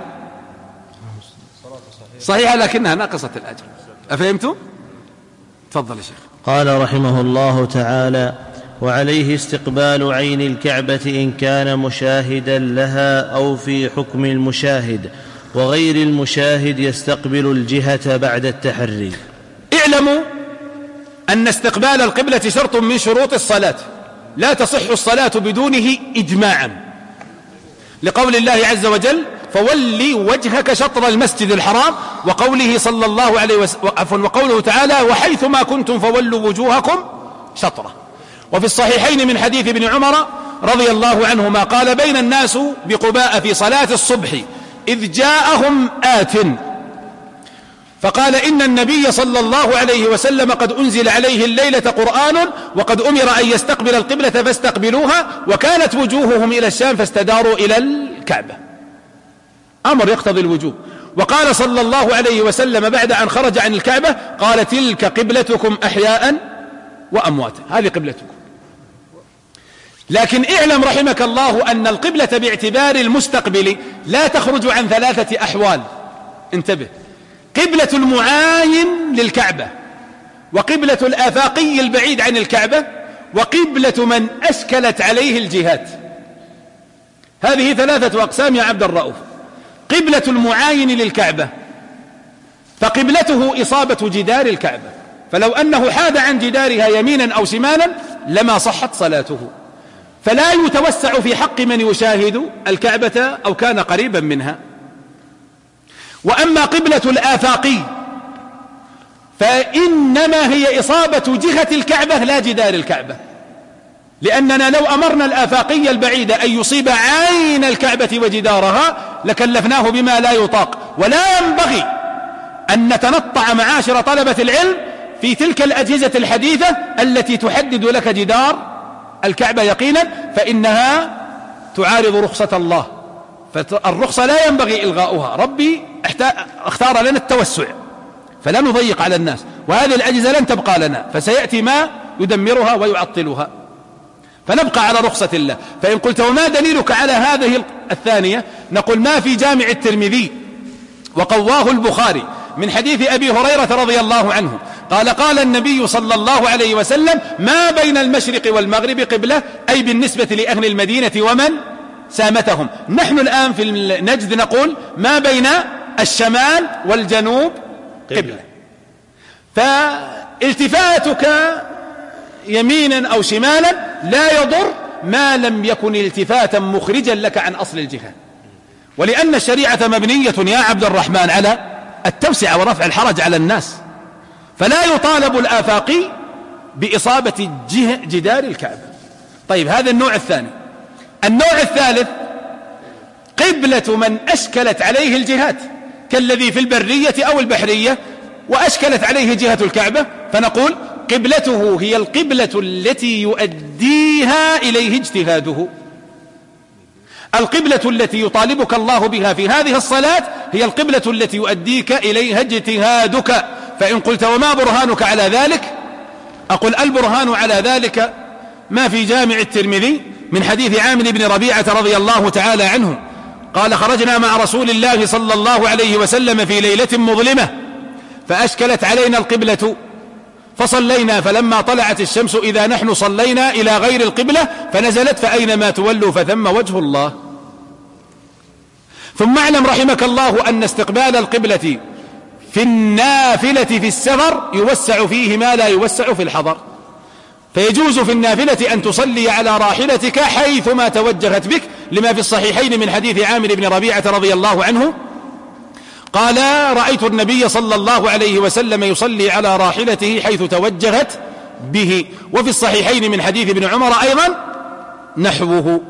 صحيحة لكنها ناقصة الأجر. أفهمتم؟ تفضل يا شيخ. قال رحمه الله تعالى: وعليه استقبال عين الكعبة إن كان مشاهدا لها أو في حكم المشاهد، وغير المشاهد يستقبل الجهة بعد التحري. اعلموا أن استقبال القبلة شرط من شروط الصلاة، لا تصح الصلاة بدونه إجماعا، لقول الله عز وجل: فولي وجهك شطر المسجد الحرام، وقوله صلى الله عليه وسلم وقوله تعالى: وحيثما كنتم فولوا وجوهكم شطره. وفي الصحيحين من حديث ابن عمر رضي الله عنهما قال: بين الناس بقباء في صلاة الصبح إذ جاءهم آت فقال: إن النبي صلى الله عليه وسلم قد أنزل عليه الليلة قرآن وقد أمر أن يستقبل القبلة فاستقبلوها، وكانت وجوههم إلى الشام فاستداروا إلى الكعبة. أمر يقتضي الوجوب. وقال صلى الله عليه وسلم بعد أن خرج عن الكعبة قال: تلك قبلتكم أحياء وأمواتا، هذه قبلتكم. لكن اعلم رحمك الله أن القبلة باعتبار المستقبل لا تخرج عن 3 أحوال. انتبه: قبلة المعاين للكعبة، وقبلة الآفاقي البعيد عن الكعبة، وقبلة من أشكلت عليه الجهات. هذه 3 أقسام يا عبد الرؤوف. قبلة المعاين للكعبة فقبلته إصابة جدار الكعبة، فلو أنه حاد عن جدارها يمينا أو شمالا لما صحت صلاته، فلا يتوسع في حق من يشاهد الكعبة أو كان قريبا منها. وأما قبلة الآفاقي فإنما هي إصابة جهة الكعبة لا جدار الكعبة، لأننا لو أمرنا الآفاقي البعيد أن يصيب عين الكعبة وجدارها لكلفناه بما لا يطاق. ولا ينبغي أن نتنطع معاشر طلبة العلم في تلك الأجهزة الحديثة التي تحدد لك جدار الكعبة يقينا، فإنها تعارض رخصة الله، فالرخصة لا ينبغي إلغاؤها. ربي اختار لنا التوسع فلا نضيق على الناس، وهذه الأجهزة لن تبقى لنا، فسيأتي ما يدمرها ويعطلها، فنبقى على رخصة الله. فإن قلت وما دليلك على هذه الثانية، نقول ما في جامع الترمذي وقواه البخاري من حديث أبي هريرة رضي الله عنه قال قال النبي صلى الله عليه وسلم ما بين المشرق والمغرب قبلة، أي بالنسبة لأهل المدينة ومن سامتهم. نحن الآن في نجد نقول ما بين الشمال والجنوب قبلة، فالتفاتك يمينا أو شمالا لا يضر ما لم يكن التفاتا مخرجا لك عن أصل الجهة. ولأن الشريعة مبنية يا عبد الرحمن على التوسعة ورفع الحرج على الناس، فلا يطالب الآفاقي بإصابة جدار الكعبة. طيب هذا النوع الثاني. النوع الثالث قبلة من أشكلت عليه الجهات، كالذي في البرية أو البحرية وأشكلت عليه جهة الكعبة، فنقول قبلته هي القبلة التي يؤديها إليه اجتهاده. القبلة التي يطالبك الله بها في هذه الصلاة هي القبلة التي يؤديك إليها اجتهادك. فإن قلت وما برهانك على ذلك، أقول البرهان على ذلك ما في جامع الترمذي من حديث عامر بن ربيعة رضي الله تعالى عنه قال خرجنا مع رسول الله صلى الله عليه وسلم في ليلة مظلمة فأشكلت علينا القبلة فصلينا، فلما طلعت الشمس إذا نحن صلينا إلى غير القبلة فنزلت فأينما تولوا فثم وجه الله. ثم اعلم رحمك الله أن استقبال القبلة في النافلة في السفر يوسع فيه ما لا يوسع في الحضر، فيجوز في النافلة أن تصلي على راحلتك حيثما توجهت بك، لما في الصحيحين من حديث عامر بن ربيعة رضي الله عنه قال رأيت النبي صلى الله عليه وسلم يصلي على راحلته حيث توجهت به. وفي الصحيحين من حديث ابن عمر أيضا نحوه.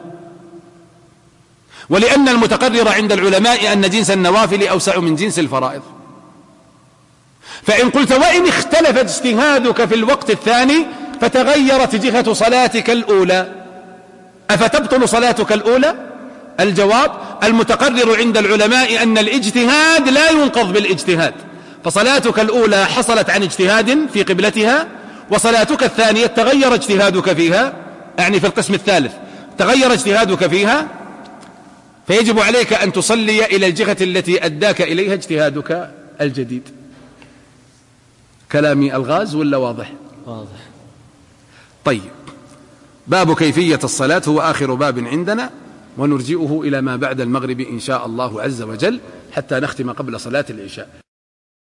ولأن المتقرر عند العلماء أن جنس النوافل أوسع من جنس الفرائض. فإن قلت وإن اختلف اجتهادك في الوقت الثاني فتغيرت جهة صلاتك الأولى أفتبطل صلاتك الأولى؟ الجواب المتقرر عند العلماء أن الاجتهاد لا ينقض بالاجتهاد، فصلاتك الأولى حصلت عن اجتهاد في قبلتها، وصلاتك الثانية تغير اجتهادك فيها، يعني في القسم الثالث تغير اجتهادك فيها، فيجب عليك أن تصلي إلى الجهة التي أداك إليها اجتهادك الجديد. كلامي الغاز ولا واضح؟ واضح. طيب، باب كيفية الصلاة هو آخر باب عندنا، ونرجئه إلى ما بعد المغرب إن شاء الله عز وجل حتى نختم قبل صلاة العشاء.